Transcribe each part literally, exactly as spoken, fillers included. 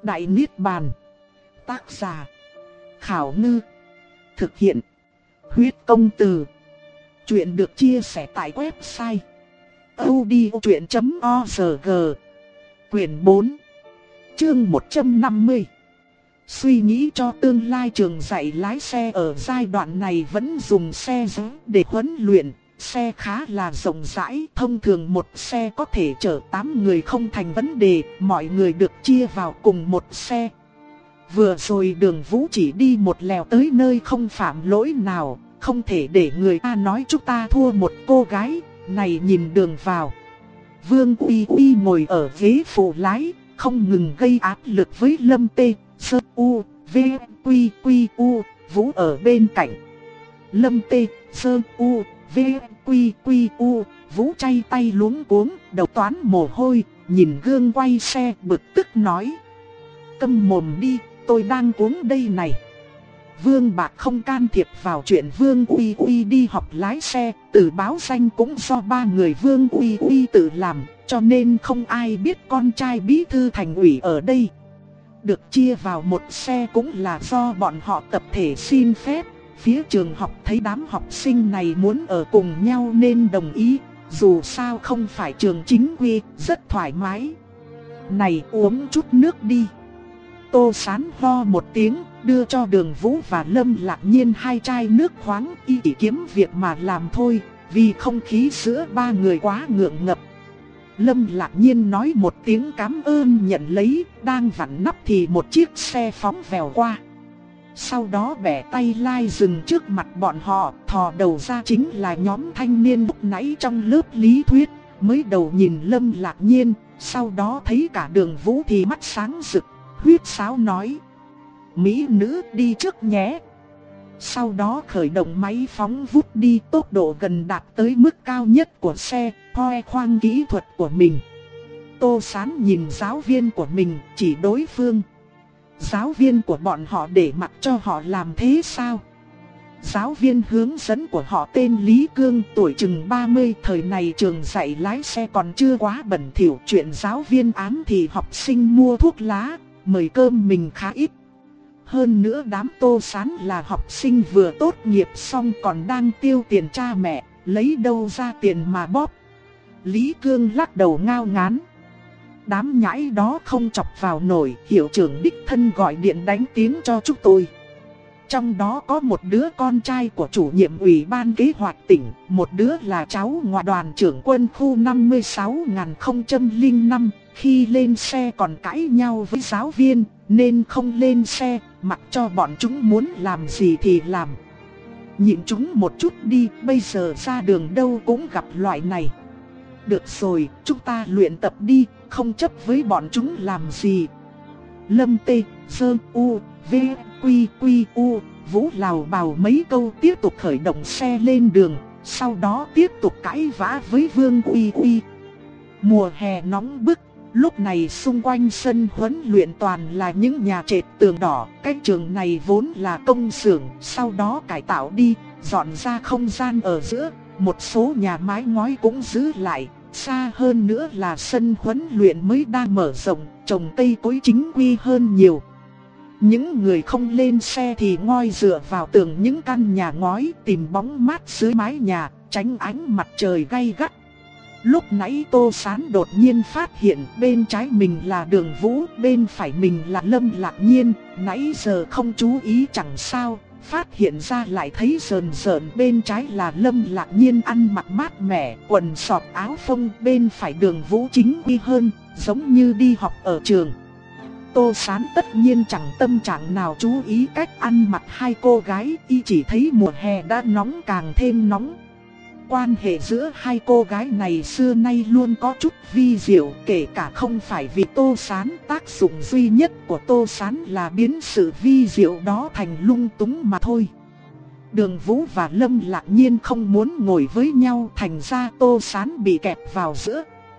Đại Niết Bàn. Tác giả Khảo Ngư. Thực hiện Huyết Công Từ. Chuyện được chia sẻ tại website audiochuyện chấm org. Quyển bốn, chương một trăm năm mươi. Suy nghĩ cho tương lai. Trường dạy lái xe ở giai đoạn này vẫn dùng xe giữ để huấn luyện. Xe khá là rộng rãi, thông thường một xe có thể chở tám người không thành vấn đề, mọi người được chia vào cùng một xe. Vừa rồi Đường Vũ chỉ đi một lèo tới nơi không phạm lỗi nào, không thể để người ta nói chúng ta thua một cô gái, này nhìn Đường vào. Vương Uy Uy ngồi ở ghế phụ lái, không ngừng gây áp lực với Lâm Tê, Sơ U, V, Quy Quy U, Vũ ở bên cạnh. Lâm Tê, Sơ U, V, Quy Quy U, Vũ chay tay luống cuống, đầu toán mồ hôi, nhìn gương quay xe bực tức nói: câm mồm đi, tôi đang uống đây này. Vương Bạc không can thiệp vào chuyện Vương Uy Uy đi học lái xe, từ báo danh cũng do ba người Vương Uy Uy tự làm, cho nên không ai biết con trai bí thư thành ủy ở đây. Được chia vào một xe cũng là do bọn họ tập thể xin phép. Phía trường học thấy đám học sinh này muốn ở cùng nhau nên đồng ý, dù sao không phải trường chính quy, rất thoải mái. Này, uống chút nước đi. Tô Sán ho một tiếng, đưa cho Đường Vũ và Lâm Lạc Nhiên hai chai nước khoáng, y chỉ kiếm việc mà làm thôi, vì không khí giữa ba người quá ngượng ngập. Lâm Lạc Nhiên nói một tiếng cảm ơn nhận lấy, đang vặn nắp thì một chiếc xe phóng vèo qua. Sau đó bẻ tay lai dừng trước mặt bọn họ, thò đầu ra chính là nhóm thanh niên lúc nãy trong lớp lý thuyết. Mới đầu nhìn Lâm Lạc Nhiên, sau đó thấy cả Đường Vũ thì mắt sáng rực, huyết sáo nói: mỹ nữ đi trước nhé. Sau đó khởi động máy phóng vút đi, tốc độ gần đạt tới mức cao nhất của xe, khoe khoang kỹ thuật của mình. Tô Sán nhìn giáo viên của mình, chỉ đối phương: giáo viên của bọn họ để mặc cho họ làm thế sao? Giáo viên hướng dẫn của họ tên Lý Cương, tuổi chừng ba mươi, thời này trường dạy lái xe còn chưa quá bẩn thỉu. Chuyện giáo viên ám thì học sinh mua thuốc lá, mời cơm mình khá ít. Hơn nữa đám Tô Sán là học sinh vừa tốt nghiệp xong còn đang tiêu tiền cha mẹ, lấy đâu ra tiền mà bóp. Lý Cương lắc đầu ngao ngán: đám nhãi đó không chọc vào nổi, hiệu trưởng đích thân gọi điện đánh tiếng cho chúng tôi. Trong đó có một đứa con trai của chủ nhiệm ủy ban kế hoạch tỉnh, một đứa là cháu ngoại đoàn trưởng quân khu năm mươi sáu nghìn không trăm lẻ năm. Khi lên xe còn cãi nhau với giáo viên, nên không lên xe, mặc cho bọn chúng muốn làm gì thì làm. Nhịn chúng một chút đi, bây giờ ra đường đâu cũng gặp loại này. Được rồi, chúng ta luyện tập đi, không chấp với bọn chúng làm gì. Lâm Tê, Sơ U, V, Quy Quy U, Vũ lào bào mấy câu tiếp tục khởi động xe lên đường, sau đó tiếp tục cãi vã với Vương Uy Uy. Mùa hè nóng bức, lúc này xung quanh sân huấn luyện toàn là những nhà trệt tường đỏ. Cái trường này vốn là công xưởng, sau đó cải tạo đi, dọn ra không gian ở giữa. Một số nhà mái ngói cũng giữ lại. Xa hơn nữa là sân huấn luyện mới đang mở rộng, trồng cây cối chính quy hơn nhiều. Những người không lên xe thì ngoi dựa vào tường những căn nhà ngói, tìm bóng mát dưới mái nhà, tránh ánh mặt trời gay gắt. Lúc nãy Tô Sán đột nhiên phát hiện bên trái mình là Đường Vũ, bên phải mình là Lâm Lạc Nhiên. Nãy giờ không chú ý chẳng sao, phát hiện ra lại thấy rờn rợn, bên trái là Lâm Lạc Nhiên ăn mặc mát mẻ, quần sọt áo phông, bên phải Đường Vũ chính quy hơn, giống như đi học ở trường. Tô Sán tất nhiên chẳng tâm trạng nào chú ý cách ăn mặc hai cô gái, y chỉ thấy mùa hè đã nóng càng thêm nóng. Quan hệ giữa hai cô gái này xưa nay luôn có chút vi diệu, kể cả không phải vì Tô Sán, tác dụng duy nhất của Tô Sán là biến sự vi diệu đó thành lung túng mà thôi. Đường Vũ và Lâm Lạc Nhiên không muốn ngồi với nhau, thành ra Tô Sán bị kẹp vào giữa.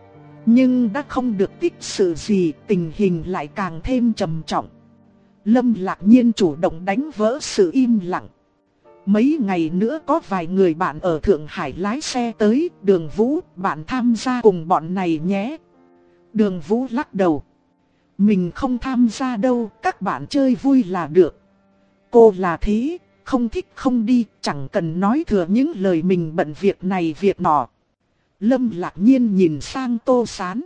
Nhưng đã không được tích sự gì, tình hình lại càng thêm trầm trọng. Lâm Lạc Nhiên chủ động đánh vỡ sự im lặng. Mấy ngày nữa có vài người bạn ở Thượng Hải lái xe tới, Đường Vũ, bạn tham gia cùng bọn này nhé. Đường Vũ lắc đầu. mình không tham gia đâu, các bạn chơi vui là được. Cô là thế, không thích không đi, chẳng cần nói thừa những lời mình bận việc này việc nọ. Lâm Lạc Nhiên nhìn sang Tô Sán.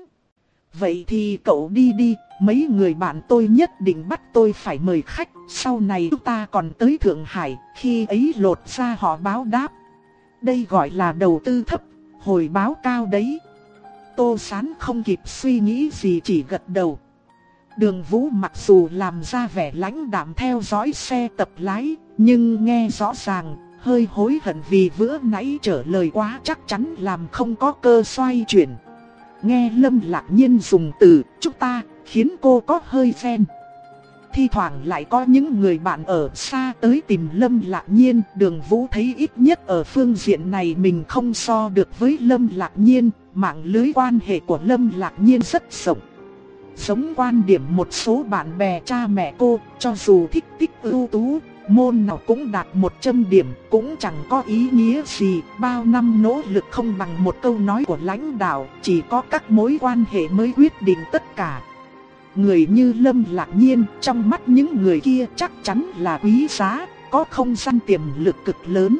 Vậy thì cậu đi đi, mấy người bạn tôi nhất định bắt tôi phải mời khách, sau này chúng ta còn tới Thượng Hải, khi ấy lột ra họ báo đáp. Đây gọi là đầu tư thấp, hồi báo cao đấy. Tô Sán không kịp suy nghĩ gì chỉ gật đầu. Đường Vũ mặc dù làm ra vẻ lãnh đạm theo dõi xe tập lái, nhưng nghe rõ ràng, hơi hối hận vì bữa nãy trả lời quá chắc chắn làm không có cơ xoay chuyển. Nghe Lâm Lạc Nhiên dùng từ chúng ta khiến cô có hơi phen. Thi thoảng lại có những người bạn ở xa tới tìm Lâm Lạc Nhiên. Đường Vũ thấy ít nhất ở phương diện này mình không so được với Lâm Lạc Nhiên. Mạng lưới quan hệ của Lâm Lạc Nhiên rất rộng. Giống quan điểm một số bạn bè cha mẹ cô, cho dù thích tích ưu tú, môn nào cũng đạt một trăm điểm, cũng chẳng có ý nghĩa gì. Bao năm nỗ lực không bằng một câu nói của lãnh đạo, chỉ có các mối quan hệ mới quyết định tất cả. Người như Lâm Lạc Nhiên trong mắt những người kia chắc chắn là quý giá, có không gian tiềm lực cực lớn.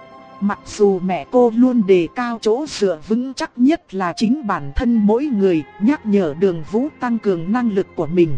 Mặc dù mẹ cô luôn đề cao chỗ dựa vững chắc nhất là chính bản thân mỗi người, nhắc nhở Đường Vũ tăng cường năng lực của mình.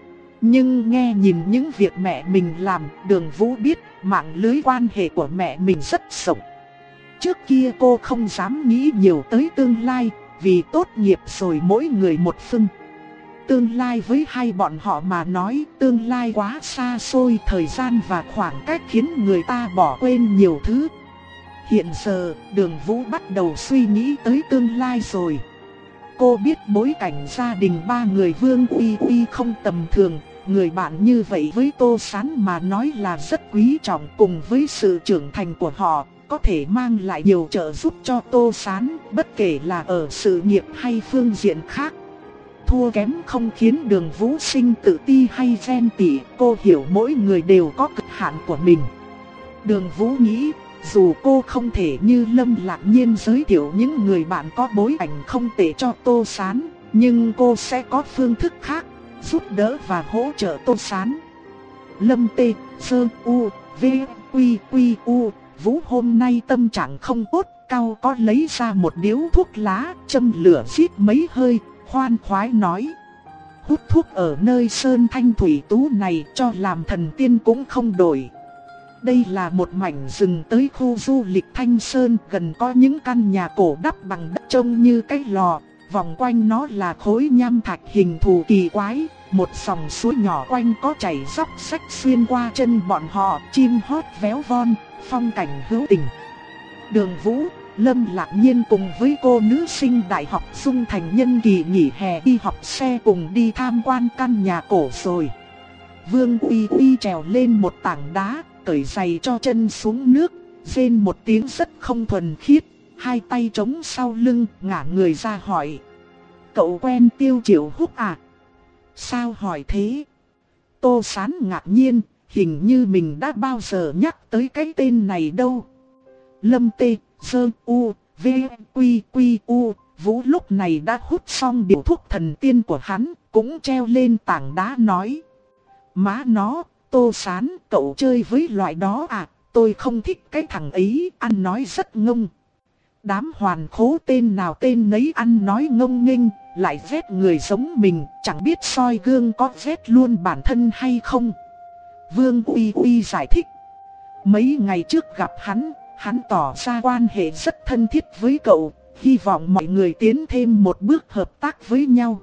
Nhưng nghe nhìn những việc mẹ mình làm, Đường Vũ biết mạng lưới quan hệ của mẹ mình rất rộng. Trước kia cô không dám nghĩ nhiều tới tương lai, vì tốt nghiệp rồi mỗi người một phương. Tương lai với hai bọn họ mà nói, tương lai quá xa xôi, thời gian và khoảng cách khiến người ta bỏ quên nhiều thứ. Hiện giờ, Đường Vũ bắt đầu suy nghĩ tới tương lai rồi. Cô biết bối cảnh gia đình ba người Vương Uy Uy không tầm thường. Người bạn như vậy với Tô Sán mà nói là rất quý trọng, cùng với sự trưởng thành của họ, có thể mang lại nhiều trợ giúp cho Tô Sán, bất kể là ở sự nghiệp hay phương diện khác. Thua kém không khiến Đường Vũ sinh tự ti hay ghen tị, cô hiểu mỗi người đều có cực hạn của mình. Đường Vũ nghĩ, dù cô không thể như Lâm Lạc Nhiên giới thiệu những người bạn có bối cảnh không tệ cho Tô Sán, nhưng cô sẽ có phương thức khác, giúp đỡ và hỗ trợ Tô Sán. Lâm Tê, Sơ, U, V, Quy, Quy, U, Vũ hôm nay tâm trạng không tốt, Cao có lấy ra một điếu thuốc lá, châm lửa rít mấy hơi, khoan khoái nói. Hút thuốc ở nơi sơn thanh thủy tú này cho làm thần tiên cũng không đổi. Đây là một mảnh rừng tới khu du lịch Thanh Sơn, gần có những căn nhà cổ đắp bằng đất trông như cái lò, vòng quanh nó là khối nham thạch hình thù kỳ quái, một dòng suối nhỏ quanh có chảy dốc rách xuyên qua chân bọn họ, chim hót véo von, phong cảnh hữu tình. Đường Vũ, Lâm Lạc Nhiên cùng với cô nữ sinh đại học Dung Thành nhân kỳ nghỉ hè đi học xe cùng đi tham quan căn nhà cổ rồi. Vương Uy Uy trèo lên một tảng đá, cởi giày cho chân xuống nước, rên một tiếng rất không thuần khiết, hai tay chống sau lưng, ngả người ra hỏi. Cậu quen Tiêu Triệu Húc à? Sao hỏi thế? Tô Sán ngạc nhiên, hình như mình đã bao giờ nhắc tới cái tên này đâu. Lâm Tê, Sơ, U, V, Quy, Quy, U, Vũ lúc này đã hút xong điếu thuốc thần tiên của hắn, cũng treo lên tảng đá nói. Má nó, Tô Sán, cậu chơi với loại đó à? Tôi không thích cái thằng ấy, ăn nói rất ngông. Đám hoàn khố tên nào tên nấy ăn nói ngông nghênh, lại ghét người giống mình, chẳng biết soi gương có ghét luôn bản thân hay không. Vương Uy Uy giải thích. Mấy ngày trước gặp hắn, hắn tỏ ra quan hệ rất thân thiết với cậu, hy vọng mọi người tiến thêm một bước hợp tác với nhau.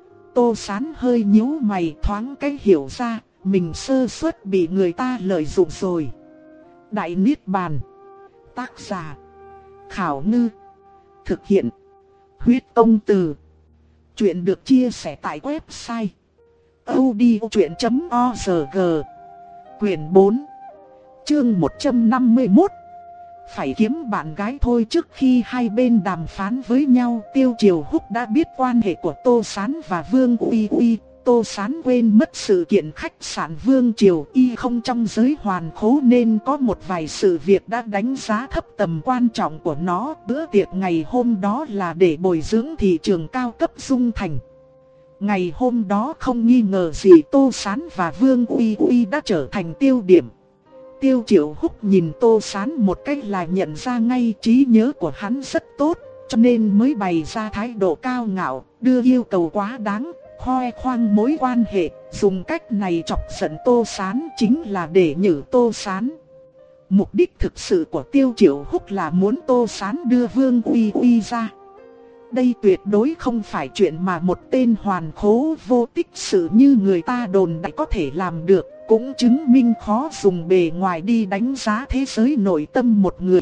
Tô Sán hơi nhíu mày, thoáng cái hiểu ra, mình sơ suất bị người ta lợi dụng rồi. Đại Niết Bàn. Tác giả Khảo Ngư. Thực hiện Huyết Công Từ. Chuyện được chia sẻ tại website audiochuyện chấm org. Quyển bốn, chương một trăm năm mươi mốt. Phải kiếm bạn gái thôi. Trước khi hai bên đàm phán với nhau, Tiêu Triều Húc đã biết quan hệ của Tô Sán và Vương Uy Uy. Tô Sán quên mất sự kiện khách sạn Vương Triều Y không trong giới hoàn khố, nên có một vài sự việc đã đánh giá thấp tầm quan trọng của nó. Bữa tiệc ngày hôm đó là để bồi dưỡng thị trường cao cấp Dung Thành. Ngày hôm đó không nghi ngờ gì Tô Sán và Vương Uy Uy đã trở thành tiêu điểm. Tiêu Triệu Húc nhìn Tô Sán một cách là nhận ra ngay trí nhớ của hắn rất tốt, cho nên mới bày ra thái độ cao ngạo, đưa yêu cầu quá đáng, khoe khoang mối quan hệ, dùng cách này chọc giận Tô Sán chính là để nhử Tô Sán. Mục đích thực sự của Tiêu Triệu Húc là muốn Tô Sán đưa Vương Uy Uy ra. Đây tuyệt đối không phải chuyện mà một tên hoàn khố vô tích sự như người ta đồn đại có thể làm được, cũng chứng minh khó dùng bề ngoài đi đánh giá thế giới nội tâm một người.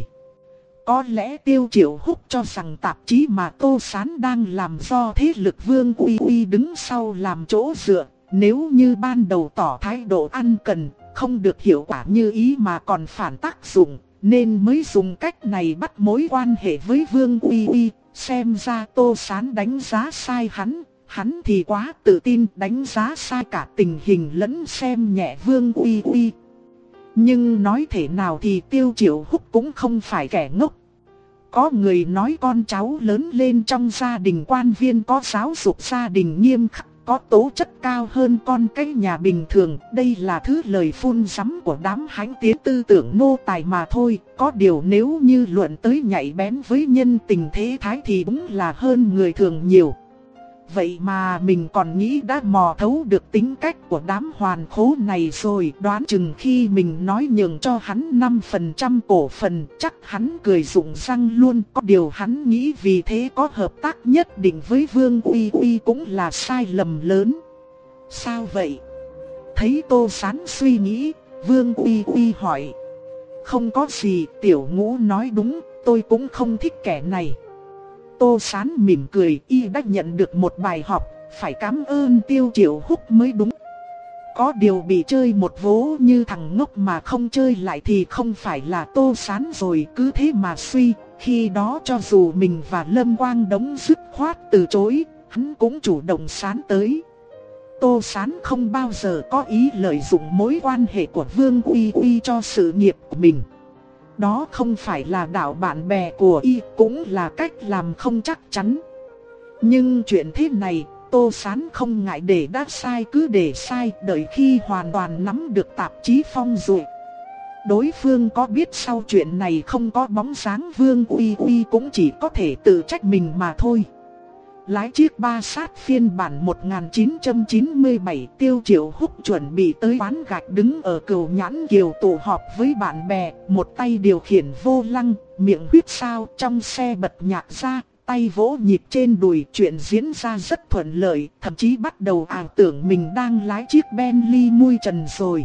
Có lẽ Tiêu Triệu Húc cho rằng tạp chí mà Tô Sán đang làm do thế lực Vương Uy Uy đứng sau làm chỗ dựa, nếu như ban đầu tỏ thái độ ăn cần, không được hiệu quả như ý mà còn phản tác dụng, nên mới dùng cách này bắt mối quan hệ với Vương Uy Uy. Xem ra Tô Sán đánh giá sai hắn, hắn thì quá tự tin đánh giá sai cả tình hình lẫn xem nhẹ Vương Uy Uy. Nhưng nói thế nào thì Tiêu Triệu Húc cũng không phải kẻ ngốc. Có người nói con cháu lớn lên trong gia đình quan viên có giáo dục gia đình nghiêm khắc, có tố chất cao hơn con cái nhà bình thường. Đây là thứ lời phun sắm của đám hãnh tiến tư tưởng nô tài mà thôi. Có điều nếu như luận tới nhạy bén với nhân tình thế thái thì đúng là hơn người thường nhiều. Vậy mà mình còn nghĩ đã mò thấu được tính cách của đám hoàn khố này rồi. Đoán chừng khi mình nói nhường cho hắn năm phần trăm cổ phần, chắc hắn cười rụng răng luôn. Có điều hắn nghĩ vì thế có hợp tác nhất định với Vương Uy Uy cũng là sai lầm lớn. Sao vậy? Thấy Tô Sán suy nghĩ, Vương Uy Uy hỏi. Không có gì, Tiểu Ngũ nói đúng, tôi cũng không thích kẻ này. Tô Sán mỉm cười, y đã nhận được một bài học, phải cảm ơn Tiêu Triệu Húc mới đúng. Có điều bị chơi một vố như thằng ngốc mà không chơi lại thì không phải là Tô Sán rồi. Cứ thế mà suy, khi đó cho dù mình và Lâm Quang Đống dứt khoát từ chối, hắn cũng chủ động sán tới. Tô Sán không bao giờ có ý lợi dụng mối quan hệ của Vương Uy Uy cho sự nghiệp của mình. Đó không phải là đạo bạn bè của y, cũng là cách làm không chắc chắn. Nhưng chuyện thế này, Tô Sán không ngại để đã sai cứ để sai, đợi khi hoàn toàn nắm được tạp chí phong rồi. Đối phương có biết sau chuyện này không có bóng dáng Vương Uy Uy cũng chỉ có thể tự trách mình mà thôi. Lái chiếc ba sát phiên bản một nghìn chín trăm chín mươi bảy, Tiêu Triệu Húc chuẩn bị tới quán gạch đứng ở Cửu Nhãn Kiều tụ họp với bạn bè, một tay điều khiển vô lăng, miệng huýt sáo trong xe bật nhạc ra, tay vỗ nhịp trên đùi. Chuyện diễn ra rất thuận lợi, thậm chí bắt đầu ảo tưởng mình đang lái chiếc Bentley mui trần rồi.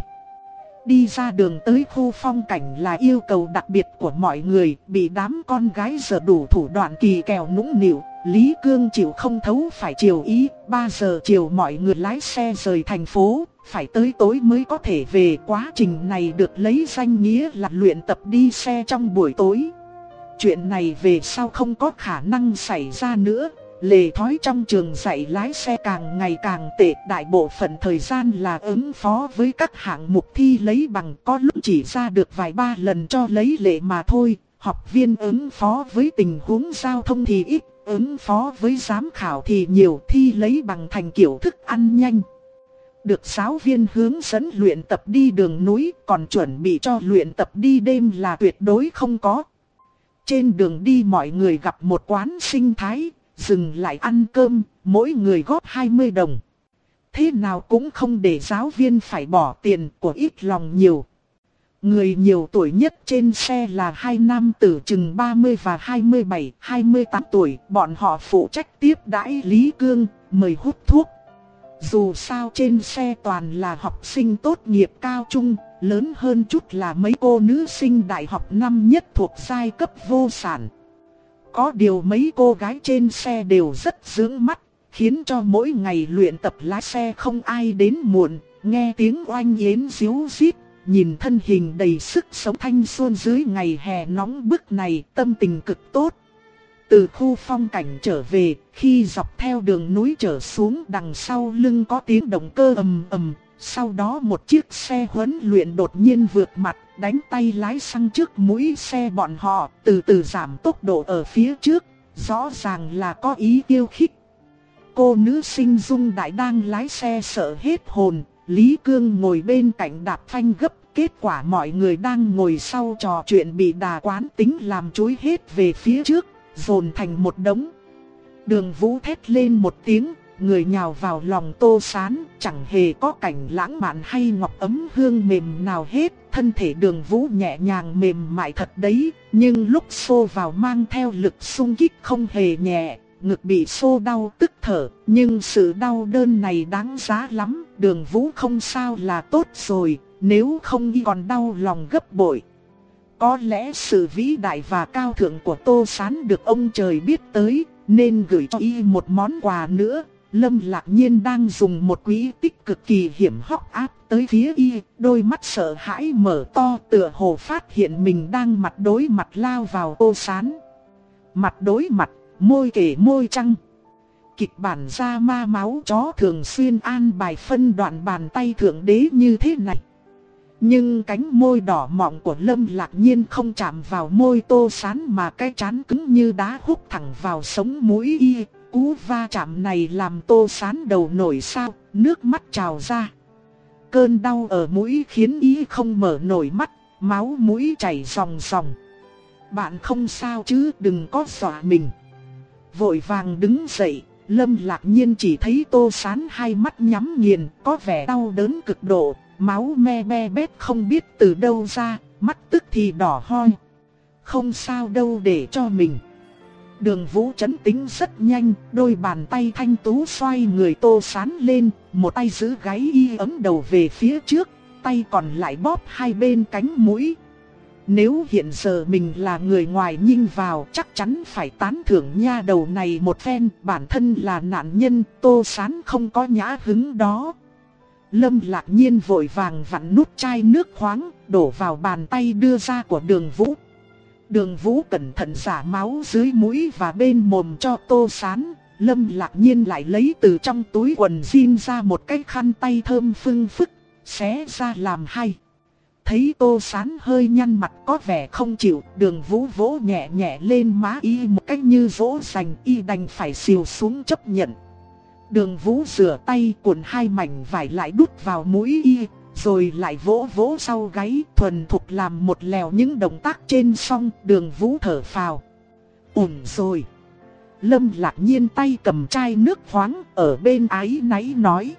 Đi ra đường tới khu phong cảnh là yêu cầu đặc biệt của mọi người, bị đám con gái giờ đủ thủ đoạn kỳ kèo nũng nịu. Lý Cương chịu không thấu phải chiều ý, ba giờ chiều mọi người lái xe rời thành phố, phải tới tối mới có thể về. Quá trình này được lấy danh nghĩa là luyện tập đi xe trong buổi tối. Chuyện này về sau không có khả năng xảy ra nữa. Lề thói trong trường dạy lái xe càng ngày càng tệ, đại bộ phận thời gian là ứng phó với các hạng mục thi lấy bằng, có lúc chỉ ra được vài ba lần cho lấy lệ mà thôi. Học viên ứng phó với tình huống giao thông thì ít, ứng phó với giám khảo thì nhiều, thi lấy bằng thành kiểu thức ăn nhanh. Được giáo viên hướng dẫn luyện tập đi đường núi, còn chuẩn bị cho luyện tập đi đêm là tuyệt đối không có. Trên đường đi mọi người gặp một quán sinh thái, dừng lại ăn cơm, mỗi người góp hai mươi đồng. Thế nào cũng không để giáo viên phải bỏ tiền, của ít lòng nhiều. Người nhiều tuổi nhất trên xe là hai nam tử chừng ba mươi và hai mươi bảy, hai mươi tám tuổi. Bọn họ phụ trách tiếp đãi Lý Cương, mời hút thuốc. Dù sao trên xe toàn là học sinh tốt nghiệp cao trung, lớn hơn chút là mấy cô nữ sinh đại học năm nhất thuộc giai cấp vô sản. Có điều mấy cô gái trên xe đều rất dưỡng mắt, khiến cho mỗi ngày luyện tập lái xe không ai đến muộn. Nghe tiếng oanh yến ríu rít, nhìn thân hình đầy sức sống thanh xuân dưới ngày hè nóng bức này, tâm tình cực tốt. Từ khu phong cảnh trở về, khi dọc theo đường núi trở xuống, đằng sau lưng có tiếng động cơ ầm ầm. Sau đó một chiếc xe huấn luyện đột nhiên vượt mặt, đánh tay lái sang trước mũi xe bọn họ, từ từ giảm tốc độ ở phía trước, rõ ràng là có ý khiêu khích. cô nữ sinh Dung Đại đang lái xe sợ hết hồn, Lý Cương ngồi bên cạnh đạp phanh gấp. Kết quả mọi người đang ngồi sau trò chuyện bị đà quán tính làm chối hết về phía trước, dồn thành một đống. Đường Vũ thét lên một tiếng, người nhào vào lòng Tô Sán, chẳng hề có cảnh lãng mạn hay ngọc ấm hương mềm nào hết. Thân thể Đường Vũ nhẹ nhàng mềm mại thật đấy, nhưng lúc xô vào mang theo lực xung kích không hề nhẹ. Ngực bị xô đau tức thở, nhưng sự đau đớn này đáng giá lắm. Đường Vũ không sao là tốt rồi, nếu không y còn đau lòng gấp bội. Có lẽ sự vĩ đại và cao thượng của Tô Sán được ông trời biết tới, nên gửi cho y một món quà nữa. Lâm Lạc Nhiên đang dùng một quỹ tích cực kỳ hiểm hóc áp tới phía y, đôi mắt sợ hãi mở to tựa hồ phát hiện mình đang mặt đối mặt lao vào Tô Sán. Mặt đối mặt, môi kề môi trăng. Kịch bản ra ma máu chó thường xuyên an bài phân đoạn bàn tay thượng đế như thế này. Nhưng cánh môi đỏ mọng của Lâm Lạc Nhiên không chạm vào môi Tô Sán mà cái trán cứng như đá húc thẳng vào sống mũi y. Cú va chạm này làm Tô Sán đầu nổi sao, nước mắt trào ra. Cơn đau ở mũi khiến y không mở nổi mắt, máu mũi chảy ròng ròng. Bạn không sao chứ, đừng có dọa mình. Vội vàng đứng dậy, Lâm Lạc Nhiên chỉ thấy Tô Sán hai mắt nhắm nghiền, có vẻ đau đớn cực độ. Máu me be bét không biết từ đâu ra, mắt tức thì đỏ hoe. Không sao đâu, để cho mình. Đường Vũ trấn tĩnh rất nhanh, đôi bàn tay thanh tú xoay người Tô Sán lên, một tay giữ gáy y ấm đầu về phía trước, tay còn lại bóp hai bên cánh mũi. Nếu hiện giờ mình là người ngoài nhìn vào chắc chắn phải tán thưởng nha đầu này một phen, bản thân là nạn nhân, Tô Sán không có nhã hứng đó. Lâm Lạc Nhiên vội vàng vặn nút chai nước khoáng, đổ vào bàn tay đưa ra của Đường Vũ. Đường Vũ cẩn thận xả máu dưới mũi và bên mồm cho Tô Sán. Lâm Lạc Nhiên lại lấy từ trong túi quần jean ra một cái khăn tay thơm phưng phức, xé ra làm hai. Thấy Tô Sán hơi nhăn mặt có vẻ không chịu, Đường Vũ vỗ nhẹ nhẹ lên má y một cách như dỗ dành, y đành phải xìu xuống chấp nhận. Đường Vũ rửa tay cuộn hai mảnh vải lại đút vào mũi y, rồi lại vỗ vỗ sau gáy, thuần thục làm một lèo những động tác trên xong. Đường Vũ thở phào. Ổn rồi. Lâm Lạc Nhiên tay cầm chai nước khoáng ở bên áy náy nói.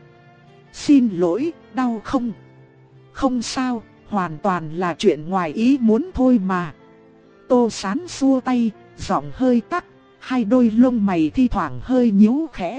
Xin lỗi, đau không? Không sao, hoàn toàn là chuyện ngoài ý muốn thôi mà. Tô Sán xua tay, giọng hơi tắc, hai đôi lông mày thi thoảng hơi nhíu khẽ.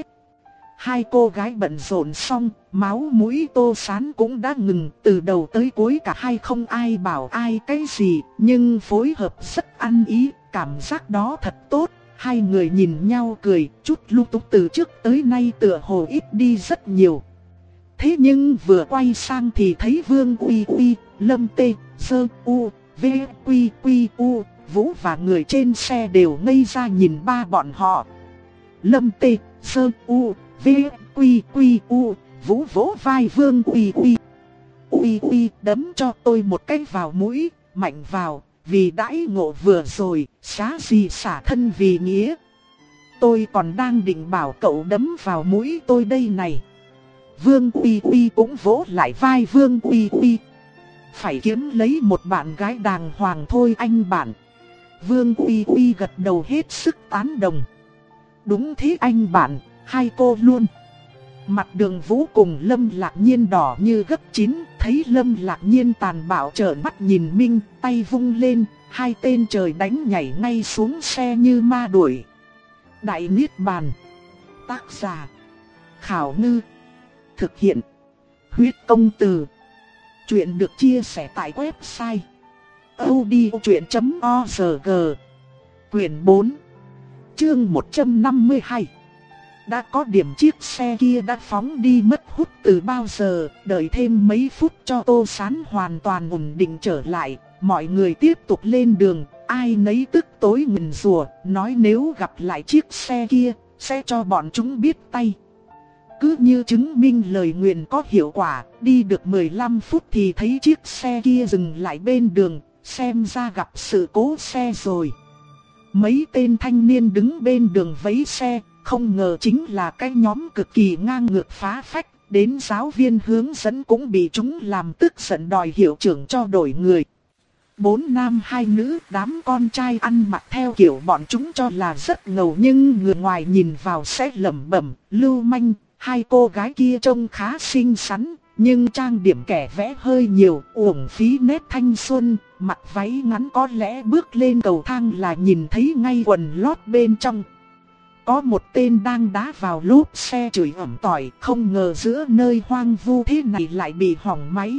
Hai cô gái bận rộn xong, máu mũi Tô Sán cũng đã ngừng. Từ đầu tới cuối cả hai không ai bảo ai cái gì, nhưng phối hợp rất ăn ý, cảm giác đó thật tốt. Hai người nhìn nhau cười, chút lung túng từ trước tới nay tựa hồ ít đi rất nhiều. Thế nhưng vừa quay sang thì thấy Vương Uy Uy, Lâm Tê, Sơ U, V, Quy Quy U, Vũ và người trên xe đều ngây ra nhìn ba bọn họ. Lâm Tê, Sơ U, V, Quy Quy U, Vũ vỗ vai Vương Uy Uy. Uy Uy đấm cho tôi một cái vào mũi, mạnh vào, vì đãi ngộ vừa rồi, xá gì xả thân vì nghĩa. Tôi còn đang định bảo cậu đấm vào mũi tôi đây này. Vương Uy Uy cũng vỗ lại vai Vương Uy Uy. Phải kiếm lấy một bạn gái đàng hoàng thôi anh bạn. Vương Uy Uy gật đầu hết sức tán đồng. Đúng thế anh bạn, hai cô luôn. Mặt Đường Vũ cùng Lâm Lạc Nhiên đỏ như gấp chín, thấy Lâm Lạc Nhiên tàn bạo trợn mắt nhìn Minh, tay vung lên, hai tên trời đánh nhảy ngay xuống xe như ma đuổi. Đại Niết Bàn. Tác giả Khảo Ngư. Thực hiện Huyết Công Từ. Chuyện được chia sẻ tại website audiochuyện chấm org. Quyển bốn, chương một trăm năm mươi hai. Đã có điểm chiếc xe kia đã phóng đi mất hút từ bao giờ, đợi thêm mấy phút cho Tô Sán hoàn toàn ổn định trở lại, mọi người tiếp tục lên đường, ai nấy tức tối nguyền rủa, nói nếu gặp lại chiếc xe kia, sẽ cho bọn chúng biết tay. Cứ như chứng minh lời nguyền có hiệu quả, đi được mười lăm phút thì thấy chiếc xe kia dừng lại bên đường, xem ra gặp sự cố xe rồi. Mấy tên thanh niên đứng bên đường vẫy xe, không ngờ chính là cái nhóm cực kỳ ngang ngược phá phách, đến giáo viên hướng dẫn cũng bị chúng làm tức giận đòi hiệu trưởng cho đổi người. Bốn nam hai nữ, đám con trai ăn mặc theo kiểu bọn chúng cho là rất ngầu nhưng người ngoài nhìn vào sẽ lẩm bẩm, lưu manh. Hai cô gái kia trông khá xinh xắn, nhưng trang điểm kẻ vẽ hơi nhiều, uổng phí nét thanh xuân, mặc váy ngắn có lẽ bước lên cầu thang là nhìn thấy ngay quần lót bên trong. Có một tên đang đá vào lốp xe chửi ẩm tỏi, không ngờ giữa nơi hoang vu thế này lại bị hỏng máy.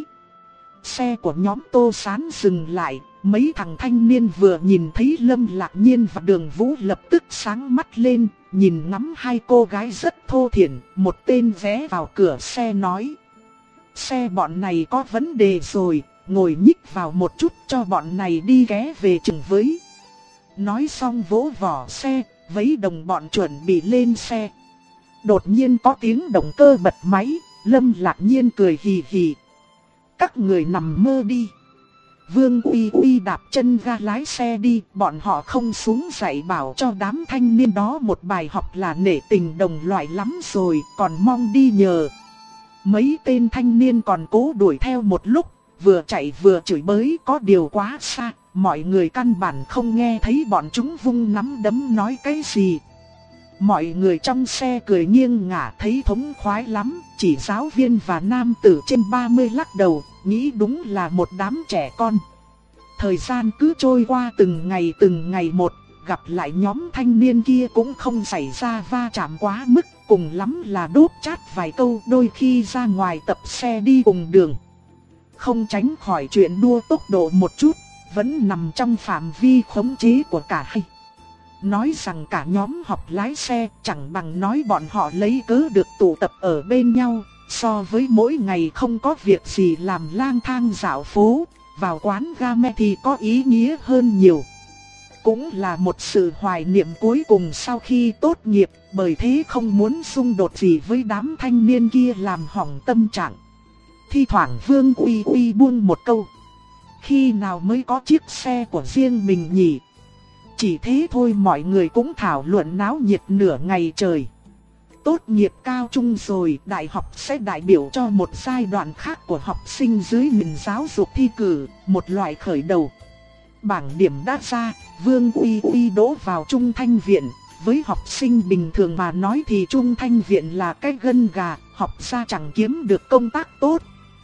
Xe của nhóm Tô Sán dừng lại, mấy thằng thanh niên vừa nhìn thấy Lâm Lạc Nhiên và Đường Vũ lập tức sáng mắt lên, nhìn ngắm hai cô gái rất thô thiển, một tên vé vào cửa xe nói. Xe bọn này có vấn đề rồi, ngồi nhích vào một chút cho bọn này đi ghé về chừng với. Nói xong vỗ vỏ xe, vẫy đồng bọn chuẩn bị lên xe. Đột nhiên có tiếng động cơ bật máy, Lâm Lạc Nhiên cười hì hì. Các người nằm mơ đi. Vương Uy Uy đạp chân ga lái xe đi, bọn họ không xuống dạy bảo cho đám thanh niên đó một bài học là nể tình đồng loại lắm rồi, còn mong đi nhờ. Mấy tên thanh niên còn cố đuổi theo một lúc, vừa chạy vừa chửi bới, có điều quá xa, mọi người căn bản không nghe thấy bọn chúng vung nắm đấm nói cái gì. Mọi người trong xe cười nghiêng ngả thấy thống khoái lắm, chỉ giáo viên và nam tử trên ba mươi lắc đầu, nghĩ đúng là một đám trẻ con. Thời gian cứ trôi qua từng ngày từng ngày một, gặp lại nhóm thanh niên kia cũng không xảy ra va chạm quá mức, cùng lắm là đốt chát vài câu, đôi khi ra ngoài tập xe đi cùng đường. Không tránh khỏi chuyện đua tốc độ một chút, vẫn nằm trong phạm vi khống chế của cả hai. Nói rằng cả nhóm học lái xe chẳng bằng nói bọn họ lấy cớ được tụ tập ở bên nhau, so với mỗi ngày không có việc gì làm lang thang dạo phố, vào quán game thì có ý nghĩa hơn nhiều. Cũng là một sự hoài niệm cuối cùng sau khi tốt nghiệp, bởi thế không muốn xung đột gì với đám thanh niên kia làm hỏng tâm trạng. Thi thoảng Vương Uy Uy buông một câu. Khi nào mới có chiếc xe của riêng mình nhỉ? Chỉ thế thôi mọi người cũng thảo luận náo nhiệt nửa ngày trời. Tốt nghiệp cao trung rồi, đại học sẽ đại biểu cho một giai đoạn khác của học sinh dưới nền giáo dục thi cử, một loại khởi đầu. Bảng điểm đã ra, Vương Uy Uy đỗ vào Trung Thanh Viện. Với học sinh bình thường mà nói thì Trung Thanh Viện là cái gân gà, học ra chẳng kiếm được công tác tốt.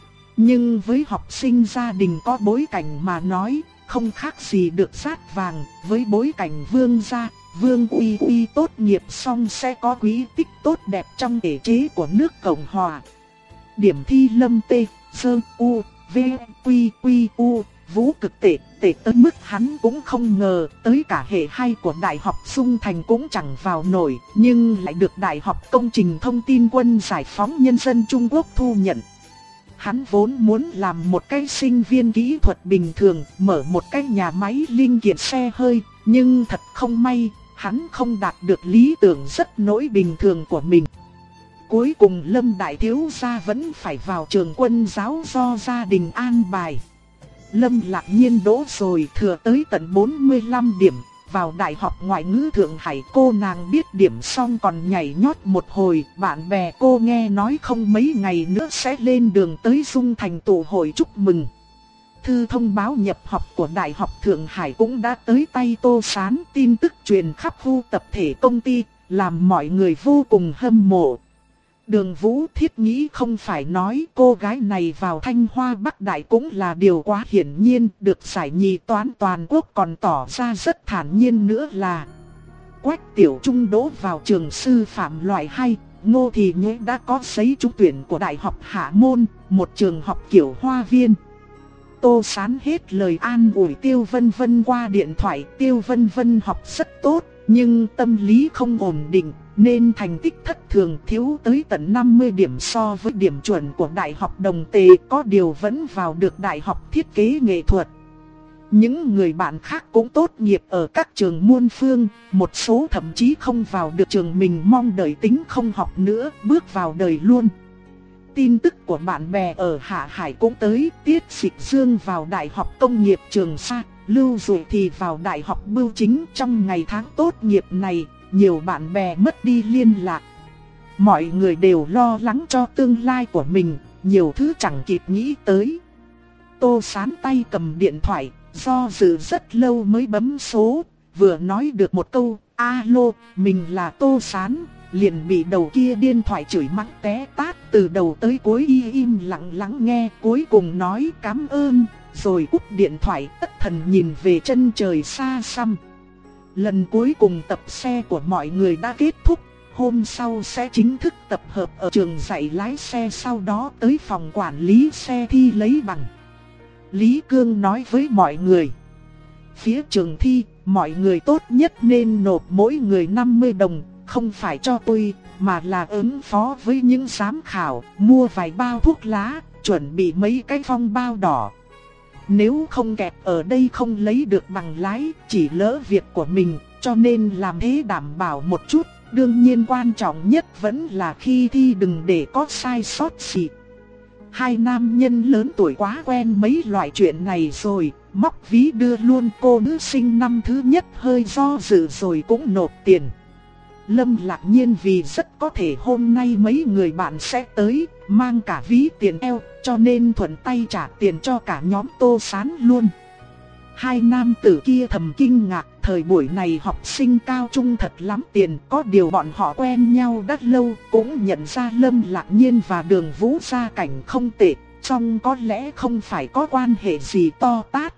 Nhưng với học sinh gia đình có bối cảnh mà nói, không khác gì được sát vàng. Với bối cảnh Vương gia, Vương Uy Uy tốt nghiệp xong sẽ có quý tích tốt đẹp trong thể chế của nước Cộng Hòa. Điểm thi Lâm T, Sơ, U, V, Quy, Quy, U, Vũ cực tệ, tệ tới mức hắn cũng không ngờ, tới cả hệ hai của Đại học Dung Thành cũng chẳng vào nổi, nhưng lại được Đại học Công trình Thông tin Quân Giải phóng Nhân dân Trung Quốc thu nhận. Hắn vốn muốn làm một cái sinh viên kỹ thuật bình thường, mở một cái nhà máy linh kiện xe hơi, nhưng thật không may, hắn không đạt được lý tưởng rất nỗi bình thường của mình. Cuối cùng Lâm Đại Thiếu Gia vẫn phải vào trường quân giáo do gia đình an bài. Lâm Lạc Nhiên đỗ rồi, thừa tới tận bốn mươi lăm điểm, vào Đại học Ngoại ngữ Thượng Hải. Cô nàng biết điểm xong còn nhảy nhót một hồi, bạn bè cô nghe nói không mấy ngày nữa sẽ lên đường tới Dung Thành tụ hội chúc mừng. Thư thông báo nhập học của Đại học Thượng Hải cũng đã tới tay Tô Sán, tin tức truyền khắp khu tập thể công ty, làm mọi người vô cùng hâm mộ. Đường Vũ Thiết nghĩ không phải nói, cô gái này vào Thanh Hoa Bắc Đại cũng là điều quá hiển nhiên, được giải nhì toán toàn quốc còn tỏ ra rất thản nhiên nữa là. Quách Tiểu Trung đỗ vào trường sư phạm loại hai, Ngô Thị Nhế đã có giấy trúng tuyển của Đại học Hạ Môn, một trường học kiểu hoa viên. Tô Sán hết lời an ủi Tiêu Vân Vân qua điện thoại. Tiêu Vân Vân học rất tốt, nhưng tâm lý không ổn định, nên thành tích thất thường, thiếu tới tận năm mươi điểm so với điểm chuẩn của Đại học Đồng Tề, có điều vẫn vào được Đại học Thiết kế Nghệ thuật. Những người bạn khác cũng tốt nghiệp ở các trường muôn phương, một số thậm chí không vào được trường mình mong đợi, tính không học nữa, bước vào đời luôn. Tin tức của bạn bè ở Hạ Hải cũng tới, Tiết Dịch Dương vào Đại học Công nghiệp Trường Sa, Lưu Dụ thì vào Đại học Bưu Chính. Trong ngày tháng tốt nghiệp này, nhiều bạn bè mất đi liên lạc. Mọi người đều lo lắng cho tương lai của mình, nhiều thứ chẳng kịp nghĩ tới. Tô Sán tay cầm điện thoại, do dự rất lâu mới bấm số, vừa nói được một câu, alo, mình là Tô Sán, liền bị đầu kia điện thoại chửi mắng té tát, từ đầu tới cuối y im lặng lắng nghe, cuối cùng nói cảm ơn, rồi cúp điện thoại, thất thần nhìn về chân trời xa xăm. Lần cuối cùng tập xe của mọi người đã kết thúc, hôm sau sẽ chính thức tập hợp ở trường dạy lái xe, sau đó tới phòng quản lý xe thi lấy bằng. Lý Cương nói với mọi người, phía trường thi, mọi người tốt nhất nên nộp mỗi người năm mươi đồng, không phải cho tôi, mà là ứng phó với những giám khảo, mua vài bao thuốc lá, chuẩn bị mấy cái phong bao đỏ. Nếu không kẹt ở đây không lấy được bằng lái, chỉ lỡ việc của mình, cho nên làm thế đảm bảo một chút. Đương nhiên quan trọng nhất vẫn là khi thi đừng để có sai sót gì. Hai nam nhân lớn tuổi quá quen mấy loại chuyện này rồi, móc ví đưa luôn. Cô nữ sinh năm thứ nhất hơi do dự rồi cũng nộp tiền. Lâm Lạc Nhiên vì rất có thể hôm nay mấy người bạn sẽ tới, mang cả ví tiền eo, cho nên thuận tay trả tiền cho cả nhóm Tô Sán luôn. Hai nam tử kia thầm kinh ngạc, thời buổi này học sinh cao trung thật lắm tiền, có điều bọn họ quen nhau đã lâu, cũng nhận ra Lâm Lạc Nhiên và Đường Vũ gia cảnh không tệ, song có lẽ không phải có quan hệ gì to tát.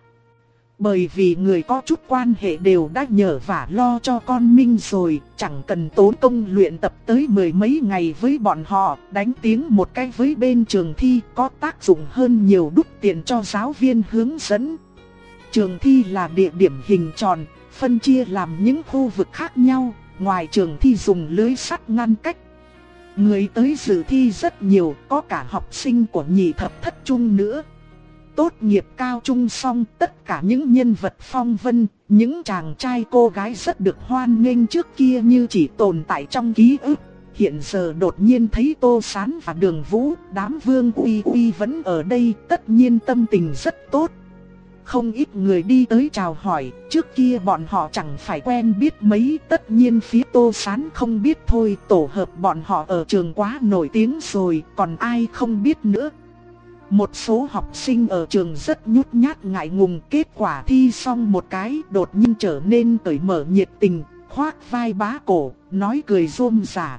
Bởi vì người có chút quan hệ đều đã nhờ vả lo cho con Minh rồi, chẳng cần tốn công luyện tập tới mười mấy ngày với bọn họ, đánh tiếng một cái với bên trường thi có tác dụng hơn nhiều đút tiền cho giáo viên hướng dẫn. Trường thi là địa điểm hình tròn, phân chia làm những khu vực khác nhau, ngoài trường thi dùng lưới sắt ngăn cách. Người tới dự thi rất nhiều, có cả học sinh của nhị thập thất trung nữa. Tốt nghiệp cao trung xong, tất cả những nhân vật phong vân, những chàng trai cô gái rất được hoan nghênh trước kia như chỉ tồn tại trong ký ức. Hiện giờ đột nhiên thấy Tô Sán và Đường Vũ, đám Vương Uy Uy vẫn ở đây, tất nhiên tâm tình rất tốt. Không ít người đi tới chào hỏi, trước kia bọn họ chẳng phải quen biết mấy, tất nhiên phía Tô Sán không biết thôi, tổ hợp bọn họ ở trường quá nổi tiếng rồi, còn ai không biết nữa. Một số học sinh ở trường rất nhút nhát ngại ngùng, kết quả thi xong một cái đột nhiên trở nên cởi mở nhiệt tình, khoác vai bá cổ, nói cười rôm rả.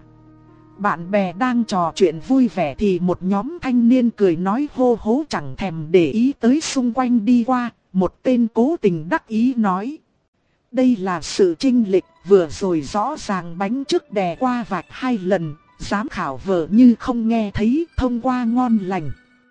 Bạn bè đang trò chuyện vui vẻ thì một nhóm thanh niên cười nói hô hố chẳng thèm để ý tới xung quanh đi qua, một tên cố tình đắc ý nói. Đây là sự chênh lệch, vừa rồi rõ ràng bánh trước đè qua vạch hai lần, giám khảo vờ như không nghe thấy, thông qua ngon lành.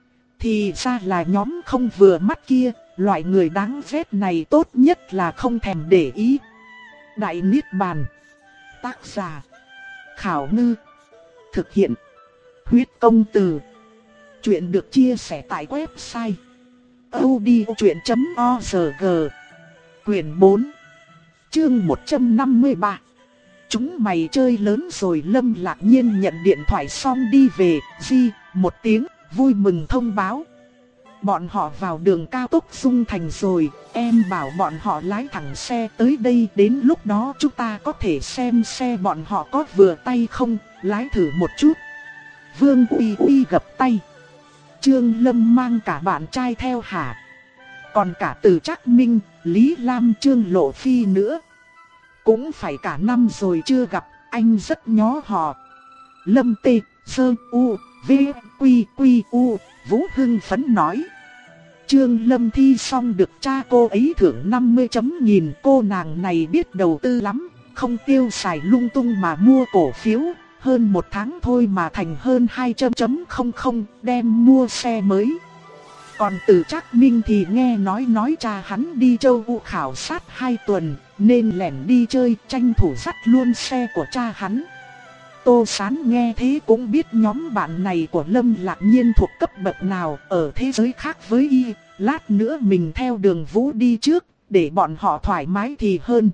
Thì ra là nhóm không vừa mắt kia, loại người đáng ghét này tốt nhất là không thèm để ý. Đại Niết Bàn. Tác giả Khảo Ngư. Thực hiện Huyết Công Từ. Chuyện được chia sẻ tại website audiochuyện chấm org. Quyền bốn, chương một trăm năm mươi ba. Chúng mày chơi lớn rồi. Lâm Lạc Nhiên nhận điện thoại xong đi về, di một tiếng, vui mừng thông báo. Bọn họ vào đường cao tốc Dung Thành rồi, em bảo bọn họ lái thẳng xe tới đây, đến lúc đó chúng ta có thể xem xe bọn họ có vừa tay không, lái thử một chút. Vương Uy Uy gập tay. Trương Lâm mang cả bạn trai theo hả? Còn cả Từ Trác Minh, Lý Lam, Trương Lộ Phi nữa. Cũng phải cả năm rồi chưa gặp, anh rất nhớ họ. Lâm Tê, Sơ U, V, Quy, Quy, U, Vũ hưng phấn nói. Trương Lâm thi xong được cha cô ấy thưởng năm mươi chấm nghìn, cô nàng này biết đầu tư lắm, không tiêu xài lung tung mà mua cổ phiếu. Hơn một tháng thôi mà thành hơn hai trăm chấm không không, đem mua xe mới. Còn Từ Trác Minh thì nghe nói nói cha hắn đi châu Âu khảo sát hai tuần, nên lẻn đi chơi, tranh thủ dắt luôn xe của cha hắn. Tô Sán nghe thế cũng biết nhóm bạn này của Lâm Lạc Nhiên thuộc cấp bậc nào, ở thế giới khác với y. Lát nữa mình theo Đường Vũ đi trước, để bọn họ thoải mái thì hơn.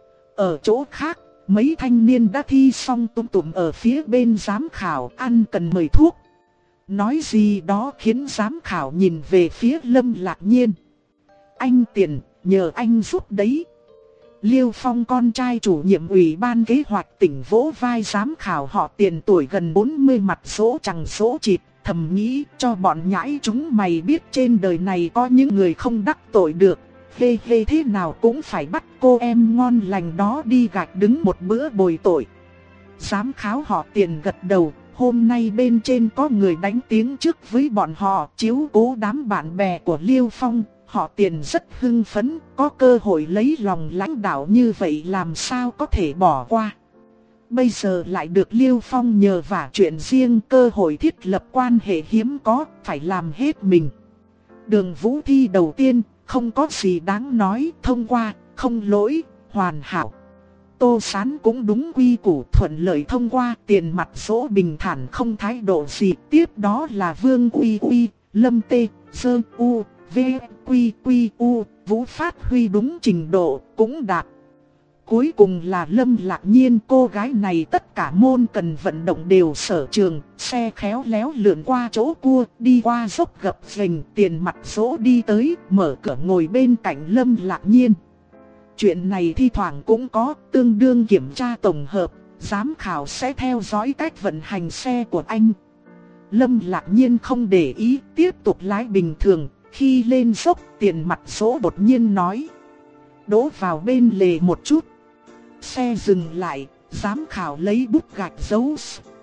Ở chỗ khác, mấy thanh niên đã thi xong túm tụm ở phía bên giám khảo, ăn cần mời thuốc. Nói gì đó khiến giám khảo nhìn về phía Lâm Lạc Nhiên. Anh Tiền, nhờ anh giúp đấy. Liêu Phong con trai chủ nhiệm ủy ban kế hoạch tỉnh vỗ vai giám khảo họ Tiền tuổi gần bốn mươi mặt số chẳng số chịt, thầm nghĩ cho bọn nhãi chúng mày biết trên đời này có những người không đắc tội được. Hê hê thế nào cũng phải bắt cô em ngon lành đó đi gạch đứng một bữa bồi tội. Giám khảo họ Tiền gật đầu, hôm nay bên trên có người đánh tiếng trước với bọn họ chiếu cố đám bạn bè của Liêu Phong. Họ Tiền rất hưng phấn, có cơ hội lấy lòng lãnh đạo như vậy làm sao có thể bỏ qua. Bây giờ lại được Liêu Phong nhờ vả chuyện riêng, cơ hội thiết lập quan hệ hiếm có, phải làm hết mình. Đường Vũ thi đầu tiên, không có gì đáng nói, thông qua, không lỗi, hoàn hảo. Tô Sán cũng đúng quy củ thuận lợi thông qua, tiền mặt số bình thản không thái độ gì. Tiếp đó là Vương Uy Uy, Lâm Tê, Sơ U, V, Quy Quy U, Vũ phát huy đúng trình độ, cũng đạt. Cuối cùng là Lâm Lạc Nhiên, cô gái này tất cả môn cần vận động đều sở trường, xe khéo léo lượn qua chỗ cua, đi qua dốc gập ghềnh, tiền mặt số đi tới, mở cửa ngồi bên cạnh Lâm Lạc Nhiên. Chuyện này thi thoảng cũng có, tương đương kiểm tra tổng hợp, giám khảo sẽ theo dõi cách vận hành xe của anh. Lâm Lạc Nhiên không để ý, tiếp tục lái bình thường, khi lên dốc tiền mặt số đột nhiên nói: đỗ vào bên lề một chút. Xe dừng lại, giám khảo lấy bút gạch dấu.